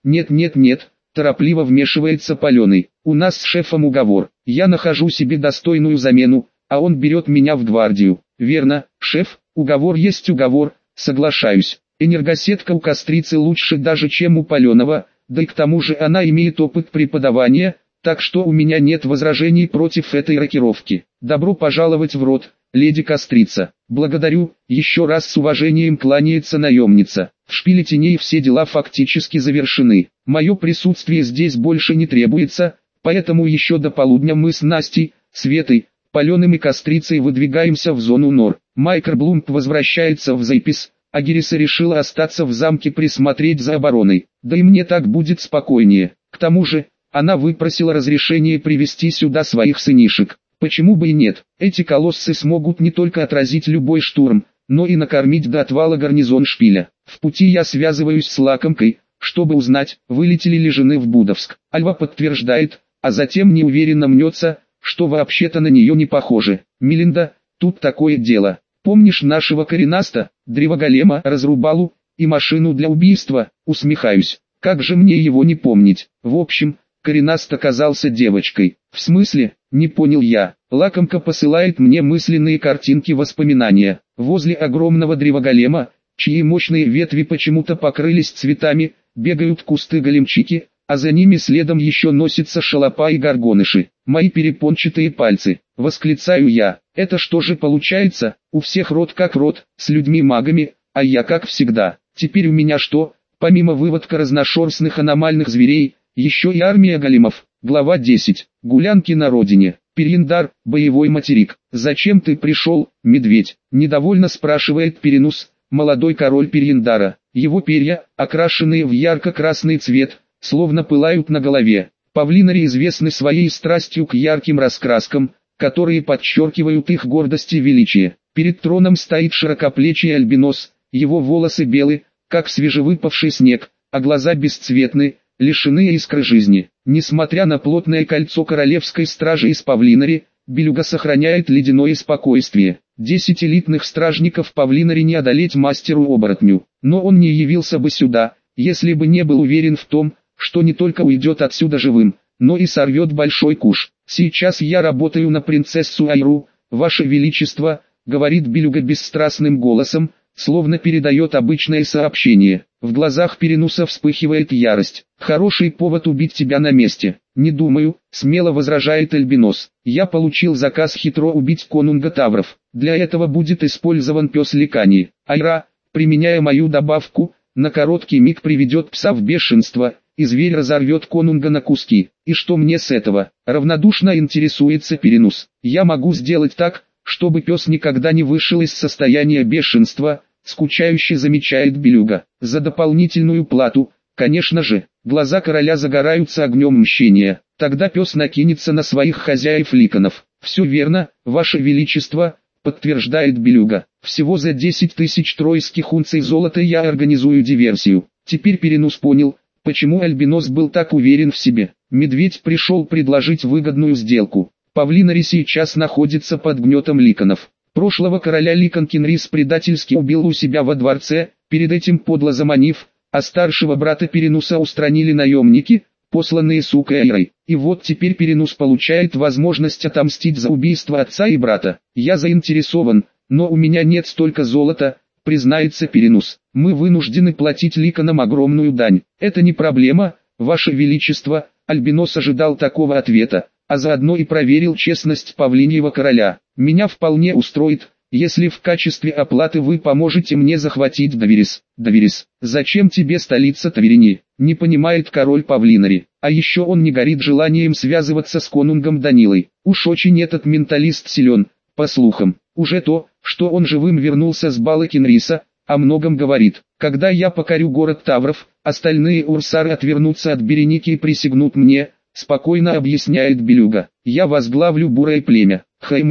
Нет, торопливо вмешивается Паленый. «У нас с шефом уговор. Я нахожу себе достойную замену, а он берет меня в гвардию». «Верно, шеф, уговор есть уговор, соглашаюсь. Энергосетка у Кострицы лучше даже, чем у Паленова, да и к тому же она имеет опыт преподавания, так что у меня нет возражений против этой рокировки. Добро пожаловать в род, леди Кострица». «Благодарю», еще раз с уважением кланяется наемница. В шпиле теней все дела фактически завершены. Мое присутствие здесь больше не требуется, поэтому еще до полудня мы с Настей, Светой, Паленым и Кострицей выдвигаемся в зону нор. Майкер Блумп возвращается в Зайпис, а Гериса решила остаться в замке присмотреть за обороной. Да и мне так будет спокойнее. К тому же, она выпросила разрешение привести сюда своих сынишек. Почему бы и нет? Эти колоссы смогут не только отразить любой штурм, но и накормить до отвала гарнизон шпиля. В пути я связываюсь с лакомкой, чтобы узнать, вылетели ли жены в Будовск. Альва подтверждает, а затем неуверенно мнется, что вообще-то на нее не похоже. Мелинда, тут такое дело. Помнишь нашего коренаста, древоголема, разрубалу, и машину для убийства? Усмехаюсь. Как же мне его не помнить? В общем, коренаст оказался девочкой. В смысле? Не понял я. Лакомка посылает мне мысленные картинки воспоминания. Возле огромного древоголема, чьи мощные ветви почему-то покрылись цветами, бегают кусты-големчики, а за ними следом еще носятся шалопа и горгоныши. Мои перепончатые пальцы. Восклицаю я. Это что же получается? У всех род как род, с людьми-магами, а я как всегда. Теперь у меня что? Помимо выводка разношерстных аномальных зверей, еще и армия големов. Глава 10. Гулянки на родине. Периндар, боевой материк. «Зачем ты пришел, медведь?» – недовольно спрашивает Перинус, молодой король Периндара. Его перья, окрашенные в ярко-красный цвет, словно пылают на голове. Павлинари известны своей страстью к ярким раскраскам, которые подчеркивают их гордость и величие. Перед троном стоит широкоплечий альбинос, его волосы белы, как свежевыпавший снег, а глаза бесцветны, лишены искры жизни. Несмотря на плотное кольцо королевской стражи из Павлинари, Белюга сохраняет ледяное спокойствие. 10 элитных стражников Павлинари не одолеть мастеру-оборотню. Но он не явился бы сюда, если бы не был уверен в том, что не только уйдет отсюда живым, но и сорвет большой куш. «Сейчас я работаю на принцессу Айру, Ваше Величество», — говорит Белюга бесстрастным голосом, словно передает обычное сообщение. В глазах Перинуса вспыхивает ярость. «Хороший повод убить тебя на месте». «Не думаю», — смело возражает Альбинос. «Я получил заказ хитро убить конунга Тавров. Для этого будет использован пес Ликании. Айра, применяя мою добавку, на короткий миг приведет пса в бешенство, и зверь разорвет конунга на куски. И что мне с этого?» Равнодушно интересуется Перинус. «Я могу сделать так, чтобы пес никогда не вышел из состояния бешенства», — скучающе замечает Белюга. «За дополнительную плату, конечно же». Глаза короля загораются огнем мщения. «Тогда пес накинется на своих хозяев-ликанов». «Все верно, Ваше Величество», — подтверждает Белюга. «Всего за 10 тысяч тройских унций золота я организую диверсию». Теперь Перинус понял, почему Альбинос был так уверен в себе. Медведь пришел предложить выгодную сделку. Павлинари сейчас находится под гнетом ликанов. Прошлого короля Ликан Кенрис предательски убил у себя во дворце, перед этим подло заманив, а старшего брата Перинуса устранили наемники, посланные сукой Айрой. И вот теперь Перинус получает возможность отомстить за убийство отца и брата. «Я заинтересован, но у меня нет столько золота», — признается Перинус. «Мы вынуждены платить ликанам огромную дань». «Это не проблема, Ваше Величество», — Альбинос ожидал такого ответа, а заодно и проверил честность павлиньего короля. «Меня вполне устроит, если в качестве оплаты вы поможете мне захватить Доверис». «Доверис, зачем тебе столица Таверини?» — не понимает король Павлинари. А еще он не горит желанием связываться с конунгом Данилой. Уж очень этот менталист силен, по слухам. Уже то, что он живым вернулся с бала Кенриса, о многом говорит. «Когда я покорю город Тавров, остальные урсары отвернутся от Береники и присягнут мне», — спокойно объясняет Белюга. «Я возглавлю бурое племя.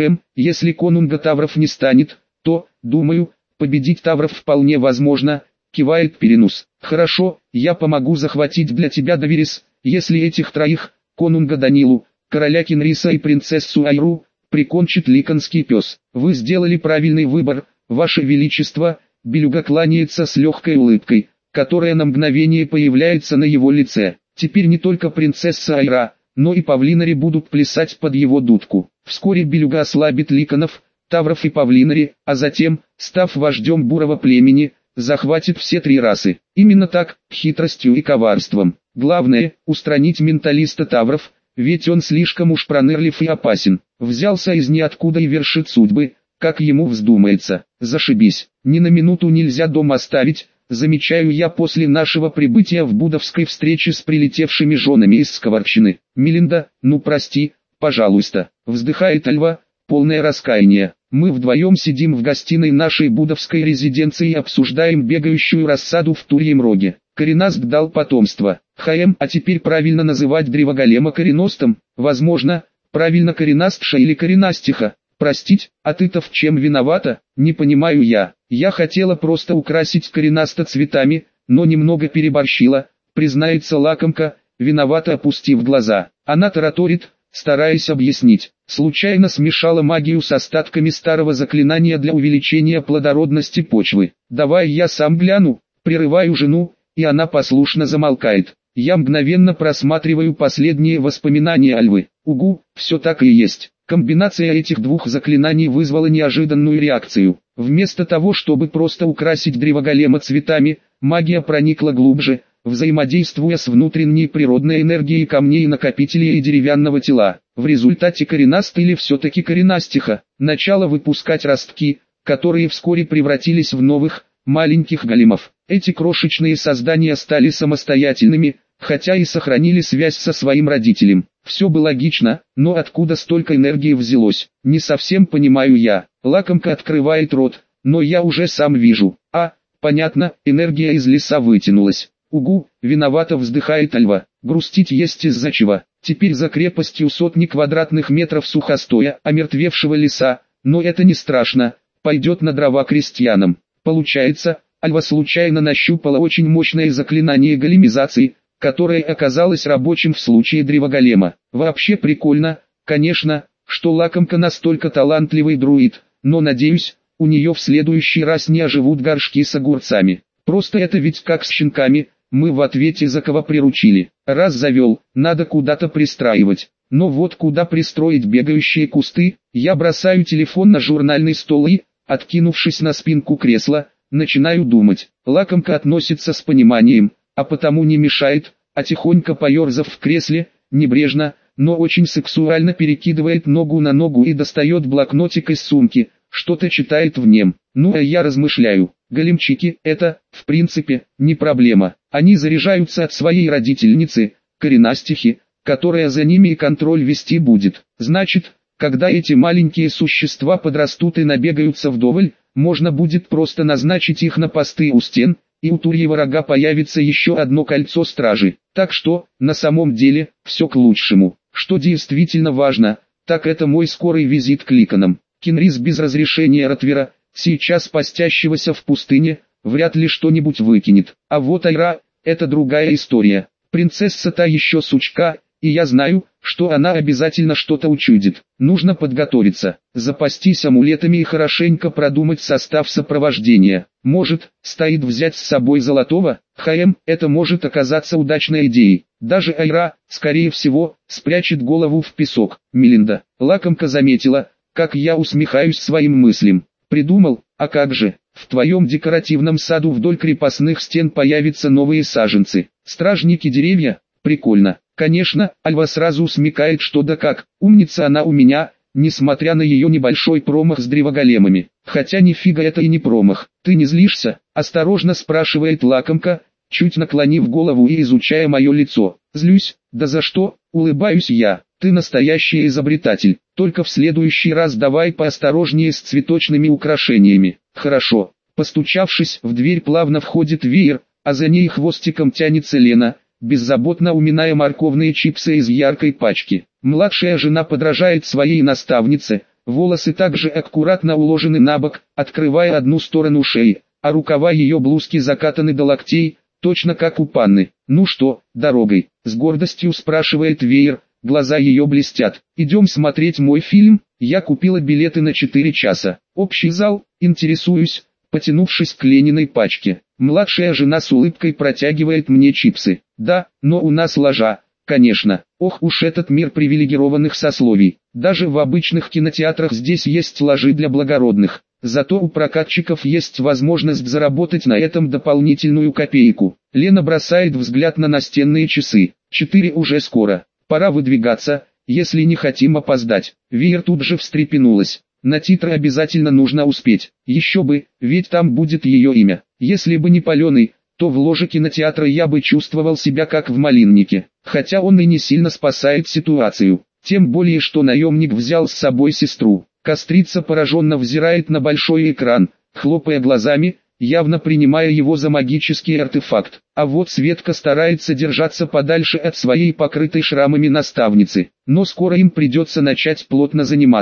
Если конунга Тавров не станет, то, думаю, победить Тавров вполне возможно», — кивает Перинус. «Хорошо, я помогу захватить для тебя Доверис, если этих троих, конунга Данилу, короля Кенриса и принцессу Айру, прикончит ликанский пес. Вы сделали правильный выбор, Ваше Величество». Белюга кланяется с легкой улыбкой, которая на мгновение появляется на его лице. Теперь не только принцесса Айра, но и Павлинари будут плясать под его дудку. Вскоре Белюга ослабит ликанов, Тавров и Павлинари, а затем, став вождем бурого племени, захватит все три расы. Именно так, хитростью и коварством. Главное, устранить менталиста Тавров, ведь он слишком уж пронырлив и опасен. Взялся из ниоткуда и вершит судьбы, как ему вздумается. Зашибись. Ни на минуту нельзя дом оставить, замечаю я после нашего прибытия в Будовской встречи с прилетевшими женами из Сковорчины. «Мелинда, ну прости, пожалуйста», вздыхает Альва, полное раскаяние. Мы вдвоем сидим в гостиной нашей будовской резиденции и обсуждаем бегающую рассаду в Турьем роге. Коренаст дал потомство. А теперь правильно называть древоголема кореностом? Возможно, правильно коренастша или коренастиха, Простить, а ты-то в чем виновата, не понимаю я. Я хотела просто украсить коренаста цветами, но немного переборщила, признается лакомка, виновато опустив глаза. Она тараторит, стараясь объяснить. Случайно смешала магию с остатками старого заклинания для увеличения плодородности почвы. Давай я сам гляну, прерываю жену, и она послушно замолкает. Я мгновенно просматриваю последние воспоминания Альвы. Угу, все так и есть. Комбинация этих двух заклинаний вызвала неожиданную реакцию. Вместо того, чтобы просто украсить древоголема цветами, магия проникла глубже, взаимодействуя с внутренней природной энергией камней накопителей и деревянного тела. В результате коренастый или все-таки коренастиха начала выпускать ростки, которые вскоре превратились в новых, маленьких големов. Эти крошечные создания стали самостоятельными, хотя и сохранили связь со своим родителем. Все бы логично, но откуда столько энергии взялось, не совсем понимаю я. Лакомка открывает рот, но я уже сам вижу. Понятно, энергия из леса вытянулась. Угу, виновато вздыхает Альва. Грустить есть из-за чего. Теперь за крепостью сотни квадратных метров сухостоя, омертвевшего леса, но это не страшно, пойдет на дрова крестьянам. Получается, Альва случайно нащупала очень мощное заклинание големизации, которое оказалось рабочим в случае древоголема. Вообще прикольно, конечно, что лакомка настолько талантливый друид, но надеюсь, у нее в следующий раз не оживут горшки с огурцами. Просто это ведь как с щенками, мы в ответе за кого приручили. Раз завел, надо куда-то пристраивать. Но вот куда пристроить бегающие кусты, я бросаю телефон на журнальный стол и, откинувшись на спинку кресла, начинаю думать. Лакомка относится с пониманием, а потому не мешает, а тихонько поерзав в кресле, небрежно, но очень сексуально перекидывает ногу на ногу и достает блокнотик из сумки, что-то читает в нем. Ну а я размышляю, големчики — это, в принципе, не проблема. Они заряжаются от своей родительницы, коренастихи, которая за ними и контроль вести будет. Значит, когда эти маленькие существа подрастут и набегаются вдоволь, можно будет просто назначить их на посты у стен, и у Турьего Рога появится еще одно кольцо стражи. Так что, на самом деле, все к лучшему. Что действительно важно, так это мой скорый визит к Ликанам. Кенрис без разрешения Ротвера, сейчас постящегося в пустыне, вряд ли что-нибудь выкинет. А вот Айра — это другая история. Принцесса та еще сучка, и я знаю, что она обязательно что-то учудит. Нужно подготовиться, запастись амулетами и хорошенько продумать состав сопровождения. Может, стоит взять с собой золотого? Это может оказаться удачной идеей. Даже Айра, скорее всего, спрячет голову в песок. Мелинда, лакомка заметила, как я усмехаюсь своим мыслям. Придумал, а как же, в твоем декоративном саду вдоль крепостных стен появятся новые саженцы. Стражники деревья? Прикольно. Конечно, Альва сразу смекает, что да как, умница она у меня, несмотря на ее небольшой промах с древоголемами. Хотя нифига это и не промах. Ты не злишься? Осторожно спрашивает лакомка, чуть наклонив голову и изучая мое лицо. Злюсь? Да за что? Улыбаюсь я. Ты настоящий изобретатель. Только в следующий раз давай поосторожнее с цветочными украшениями. Хорошо. Постучавшись, в дверь плавно входит Веер, а за ней хвостиком тянется Лена, беззаботно уминая морковные чипсы из яркой пачки. Младшая жена подражает своей наставнице, волосы также аккуратно уложены на бок, открывая одну сторону шеи, а рукава ее блузки закатаны до локтей, точно как у панны. «Ну что, дорогой?» — с гордостью спрашивает Веер, глаза ее блестят. «Идем смотреть мой фильм, я купила билеты на 4 часа. Общий зал, интересуюсь», потянувшись к Лениной пачке. Младшая жена с улыбкой протягивает мне чипсы. «Да, но у нас ложа, конечно. Ох уж этот мир привилегированных сословий. Даже в обычных кинотеатрах здесь есть ложи для благородных. Зато у прокатчиков есть возможность заработать на этом дополнительную копейку». Лена бросает взгляд на настенные часы. 4 уже скоро. Пора выдвигаться, если не хотим опоздать. Веер тут же встрепенулась. На титры обязательно нужно успеть. Еще бы, ведь там будет ее имя. Если бы не Паленый, то в ложе кинотеатра я бы чувствовал себя как в Малиннике. Хотя он и не сильно спасает ситуацию. Тем более, что наемник взял с собой сестру. Кострица пораженно взирает на большой экран, хлопая глазами, явно принимая его за магический артефакт. А вот Светка старается держаться подальше от своей покрытой шрамами наставницы. Но скоро им придется начать плотно заниматься.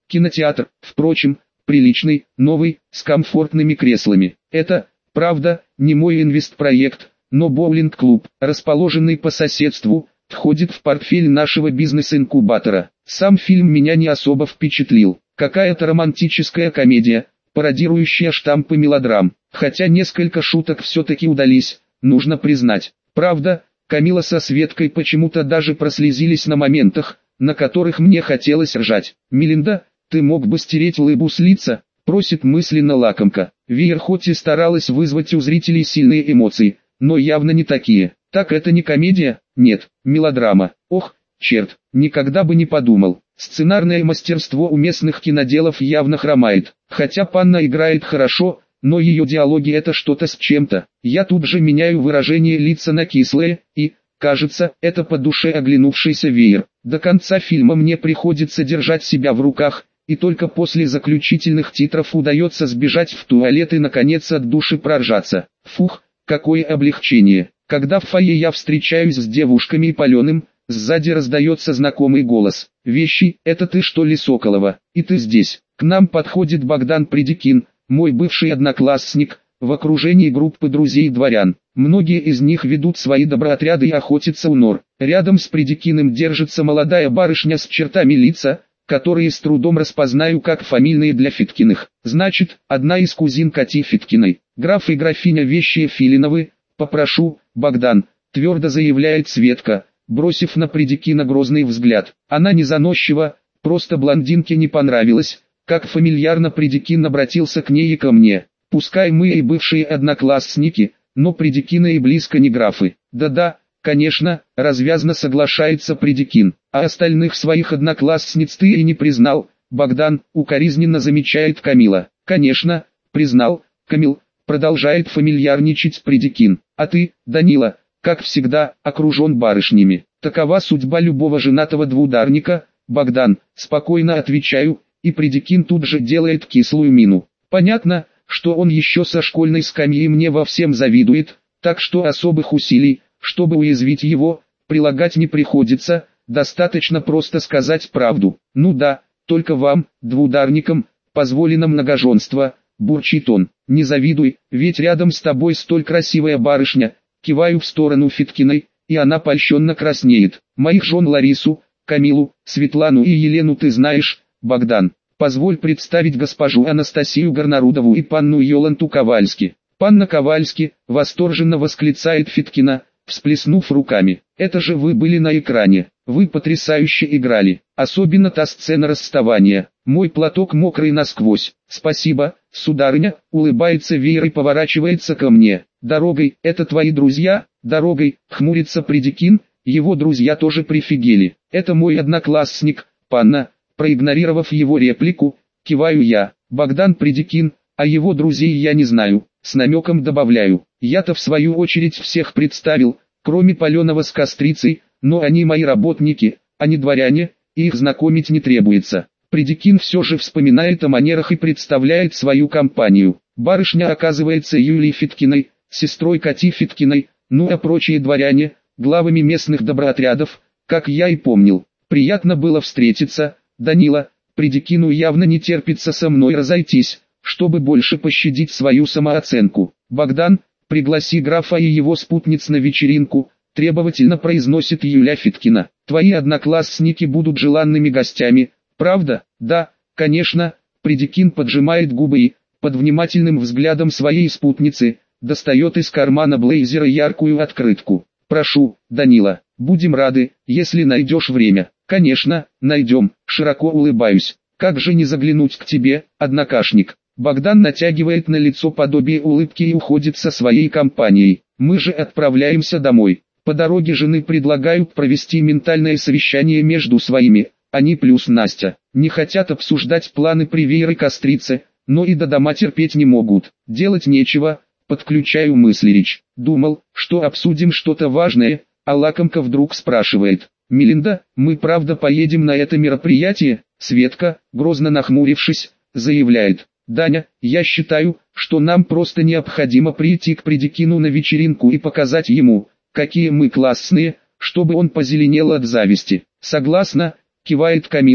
Кинотеатр, впрочем, приличный, новый, с комфортными креслами. Это, правда, не мой инвестпроект, но боулинг-клуб, расположенный по соседству, входит в портфель нашего бизнес-инкубатора. Сам фильм меня не особо впечатлил. Какая-то романтическая комедия, пародирующая штампы мелодрам. Хотя несколько шуток все-таки удались, нужно признать. Правда, Камила со Светкой почему-то даже прослезились на моментах, на которых мне хотелось ржать. «Мелинда, ты мог бы стереть улыбу с лица?» — просит мысленно лакомка. Веер хоть и старалась вызвать у зрителей сильные эмоции, но явно не такие. Так это не комедия? Нет, мелодрама. Ох, черт, никогда бы не подумал. Сценарное мастерство у местных киноделов явно хромает. Хотя Панна играет хорошо, но ее диалоги это что-то с чем-то. Я тут же меняю выражение лица на кислое, и, кажется, это по душе оглянувшийся Веер. До конца фильма мне приходится держать себя в руках, и только после заключительных титров удается сбежать в туалет и наконец от души проржаться. Фух, какое облегчение. Когда в фойе я встречаюсь с девушками и Паленым, сзади раздается знакомый голос. «Вещи, это ты что ли, Соколова? И ты здесь?» К нам подходит Богдан Придикин, мой бывший одноклассник, в окружении группы друзей и дворян. Многие из них ведут свои доброотряды и охотятся у нор. Рядом с Придикиным держится молодая барышня с чертами лица, которые с трудом распознаю как фамильные для Фиткиных. Значит, одна из кузин Кати Фиткиной. Граф и графиня Вещие Филиновы. «Попрошу, Богдан», — твердо заявляет Светка, бросив на Придикина грозный взгляд. Она не заносчива, просто блондинке не понравилось, как фамильярно Придикин обратился к ней и ко мне. Пускай мы и бывшие одноклассники, но Придикины и близко не графы. Да-да, конечно, развязно соглашается Придикин. А остальных своих одноклассниц ты и не признал, Богдан, укоризненно замечает Камила. Конечно, признал, Камил, продолжает фамильярничать Придикин. А ты, Данила, как всегда, окружен барышнями. Такова судьба любого женатого двударника, Богдан, спокойно отвечаю, и Придикин тут же делает кислую мину. Понятно, что он еще со школьной скамьи мне во всем завидует, так что особых усилий, чтобы уязвить его, прилагать не приходится, достаточно просто сказать правду. Ну да, только вам, двударникам, позволено многоженство, бурчит он. Не завидуй, ведь рядом с тобой столь красивая барышня. Киваю в сторону Фиткиной, и она польщенно краснеет. Моих жен Ларису, Камилу, Светлану и Елену ты знаешь, Богдан. Позволь представить госпожу Анастасию Горнарудову и панну Йоланту Ковальски. Панна Ковальски, восторженно восклицает Фиткина, всплеснув руками. Это же вы были на экране. Вы потрясающе играли. Особенно та сцена расставания. Мой платок мокрый насквозь. Спасибо, сударыня, улыбается Веер и поворачивается ко мне. Дорогой, это твои друзья? Дорогой, хмурится Придикин, его друзья тоже прифигели. Это мой одноклассник, панна. Проигнорировав его реплику, киваю я. Богдан Придикин, а его друзей я не знаю. С намеком добавляю. Я-то в свою очередь всех представил, кроме Паленова с Кострицей, но они мои работники, а не дворяне, и их знакомить не требуется. Придикин все же вспоминает о манерах и представляет свою компанию. Барышня оказывается Юлией Фиткиной, сестрой Кати Фиткиной, ну а прочие дворяне, главами местных доброотрядов, как я и помнил. Приятно было встретиться, Данила. Придикину явно не терпится со мной разойтись, чтобы больше пощадить свою самооценку. Богдан, пригласи графа и его спутниц на вечеринку, требовательно произносит Юля Фиткина. Твои одноклассники будут желанными гостями, правда? Да, конечно. Придикин поджимает губы и, под внимательным взглядом своей спутницы, достает из кармана блейзера яркую открытку. Прошу, Данила, будем рады, если найдешь время. Конечно, найдем, широко улыбаюсь. Как же не заглянуть к тебе, однокашник? Богдан натягивает на лицо подобие улыбки и уходит со своей компанией. Мы же отправляемся домой. По дороге жены предлагают провести ментальное совещание между своими. Они плюс Настя не хотят обсуждать планы при Веере Кострице, но и до дома терпеть не могут. Делать нечего, подключаю мысли-речь. Думал, что обсудим что-то важное, а лакомка вдруг спрашивает. Мелинда, мы правда поедем на это мероприятие? Светка, грозно нахмурившись, заявляет. Даня, я считаю, что нам просто необходимо прийти к Придикину на вечеринку и показать ему, какие мы классные, чтобы он позеленел от зависти. Согласна, кивает Камила,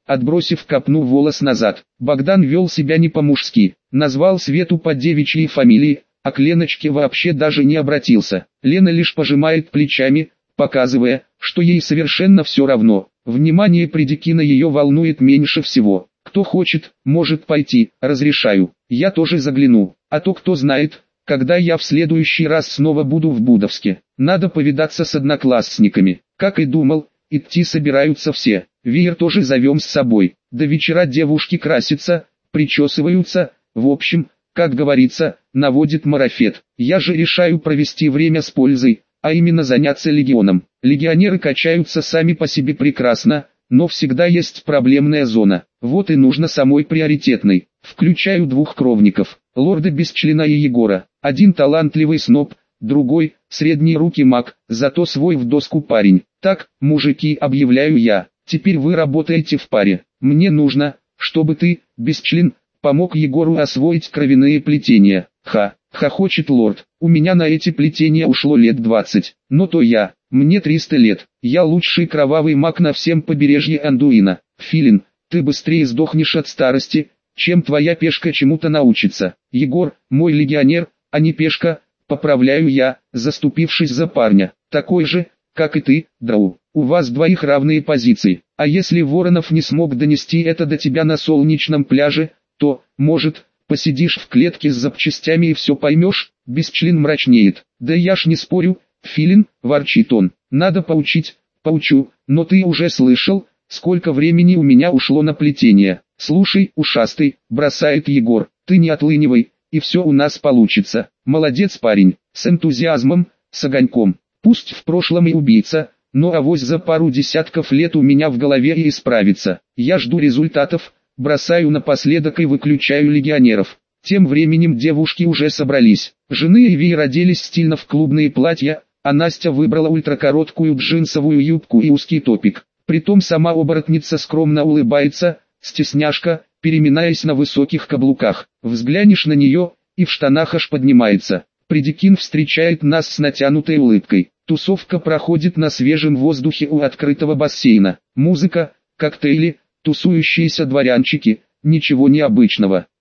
отбросив копну волос назад. Богдан вел себя не по-мужски, назвал Свету по девичьей фамилии, а к Леночке вообще даже не обратился. Лена лишь пожимает плечами, показывая, что ей совершенно все равно. Внимание Придикина ее волнует меньше всего. Кто хочет, может пойти, разрешаю. Я тоже загляну, а то кто знает, когда я в следующий раз снова буду в Будовске. Надо повидаться с одноклассниками. Как и думал, идти собираются все. Веер тоже зовем с собой. До вечера девушки красятся, причесываются, в общем, как говорится, наводит марафет. Я же решаю провести время с пользой, а именно заняться легионом. Легионеры качаются сами по себе прекрасно, но всегда есть проблемная зона. Вот и нужно самой приоритетной. Включаю двух кровников, лорда без члена и Егора. Один талантливый сноб, другой – средние руки маг, зато свой в доску парень. Так, мужики, объявляю я, теперь вы работаете в паре. Мне нужно, чтобы ты, бесчлен, помог Егору освоить кровяные плетения. Хохочет лорд. У меня на эти плетения ушло лет 20. Но то я, мне 300 лет. Я лучший кровавый маг на всем побережье Андуина. Филин, ты быстрее сдохнешь от старости, чем твоя пешка чему-то научится. Егор, мой легионер, а не пешка, поправляю я, заступившись за парня. Такой же, как и ты, Драу. У вас двоих равные позиции. А если Воронов не смог донести это до тебя на солнечном пляже, то, может, посидишь в клетке с запчастями и все поймешь? Бесчлен мрачнеет. Да я ж не спорю, Филин, ворчит он. Надо поучить, поучу, но ты уже слышал, сколько времени у меня ушло на плетение. Слушай, ушастый, бросает Егор, ты не отлынивай, и все у нас получится. Молодец парень, с энтузиазмом, с огоньком. Пусть в прошлом и убийца, но авось за пару десятков лет у меня в голове и исправится. Я жду результатов, бросаю напоследок и выключаю легионеров. Тем временем девушки уже собрались. Жены и Веер оделись стильно в клубные платья, а Настя выбрала ультракороткую джинсовую юбку и узкий топик. Притом сама оборотница скромно улыбается, стесняшка, переминаясь на высоких каблуках. Взглянешь на нее, и в штанах аж поднимается. Придикин встречает нас с натянутой улыбкой. Тусовка проходит на свежем воздухе у открытого бассейна. Музыка, коктейли, тусующиеся дворянчики, ничего необычного.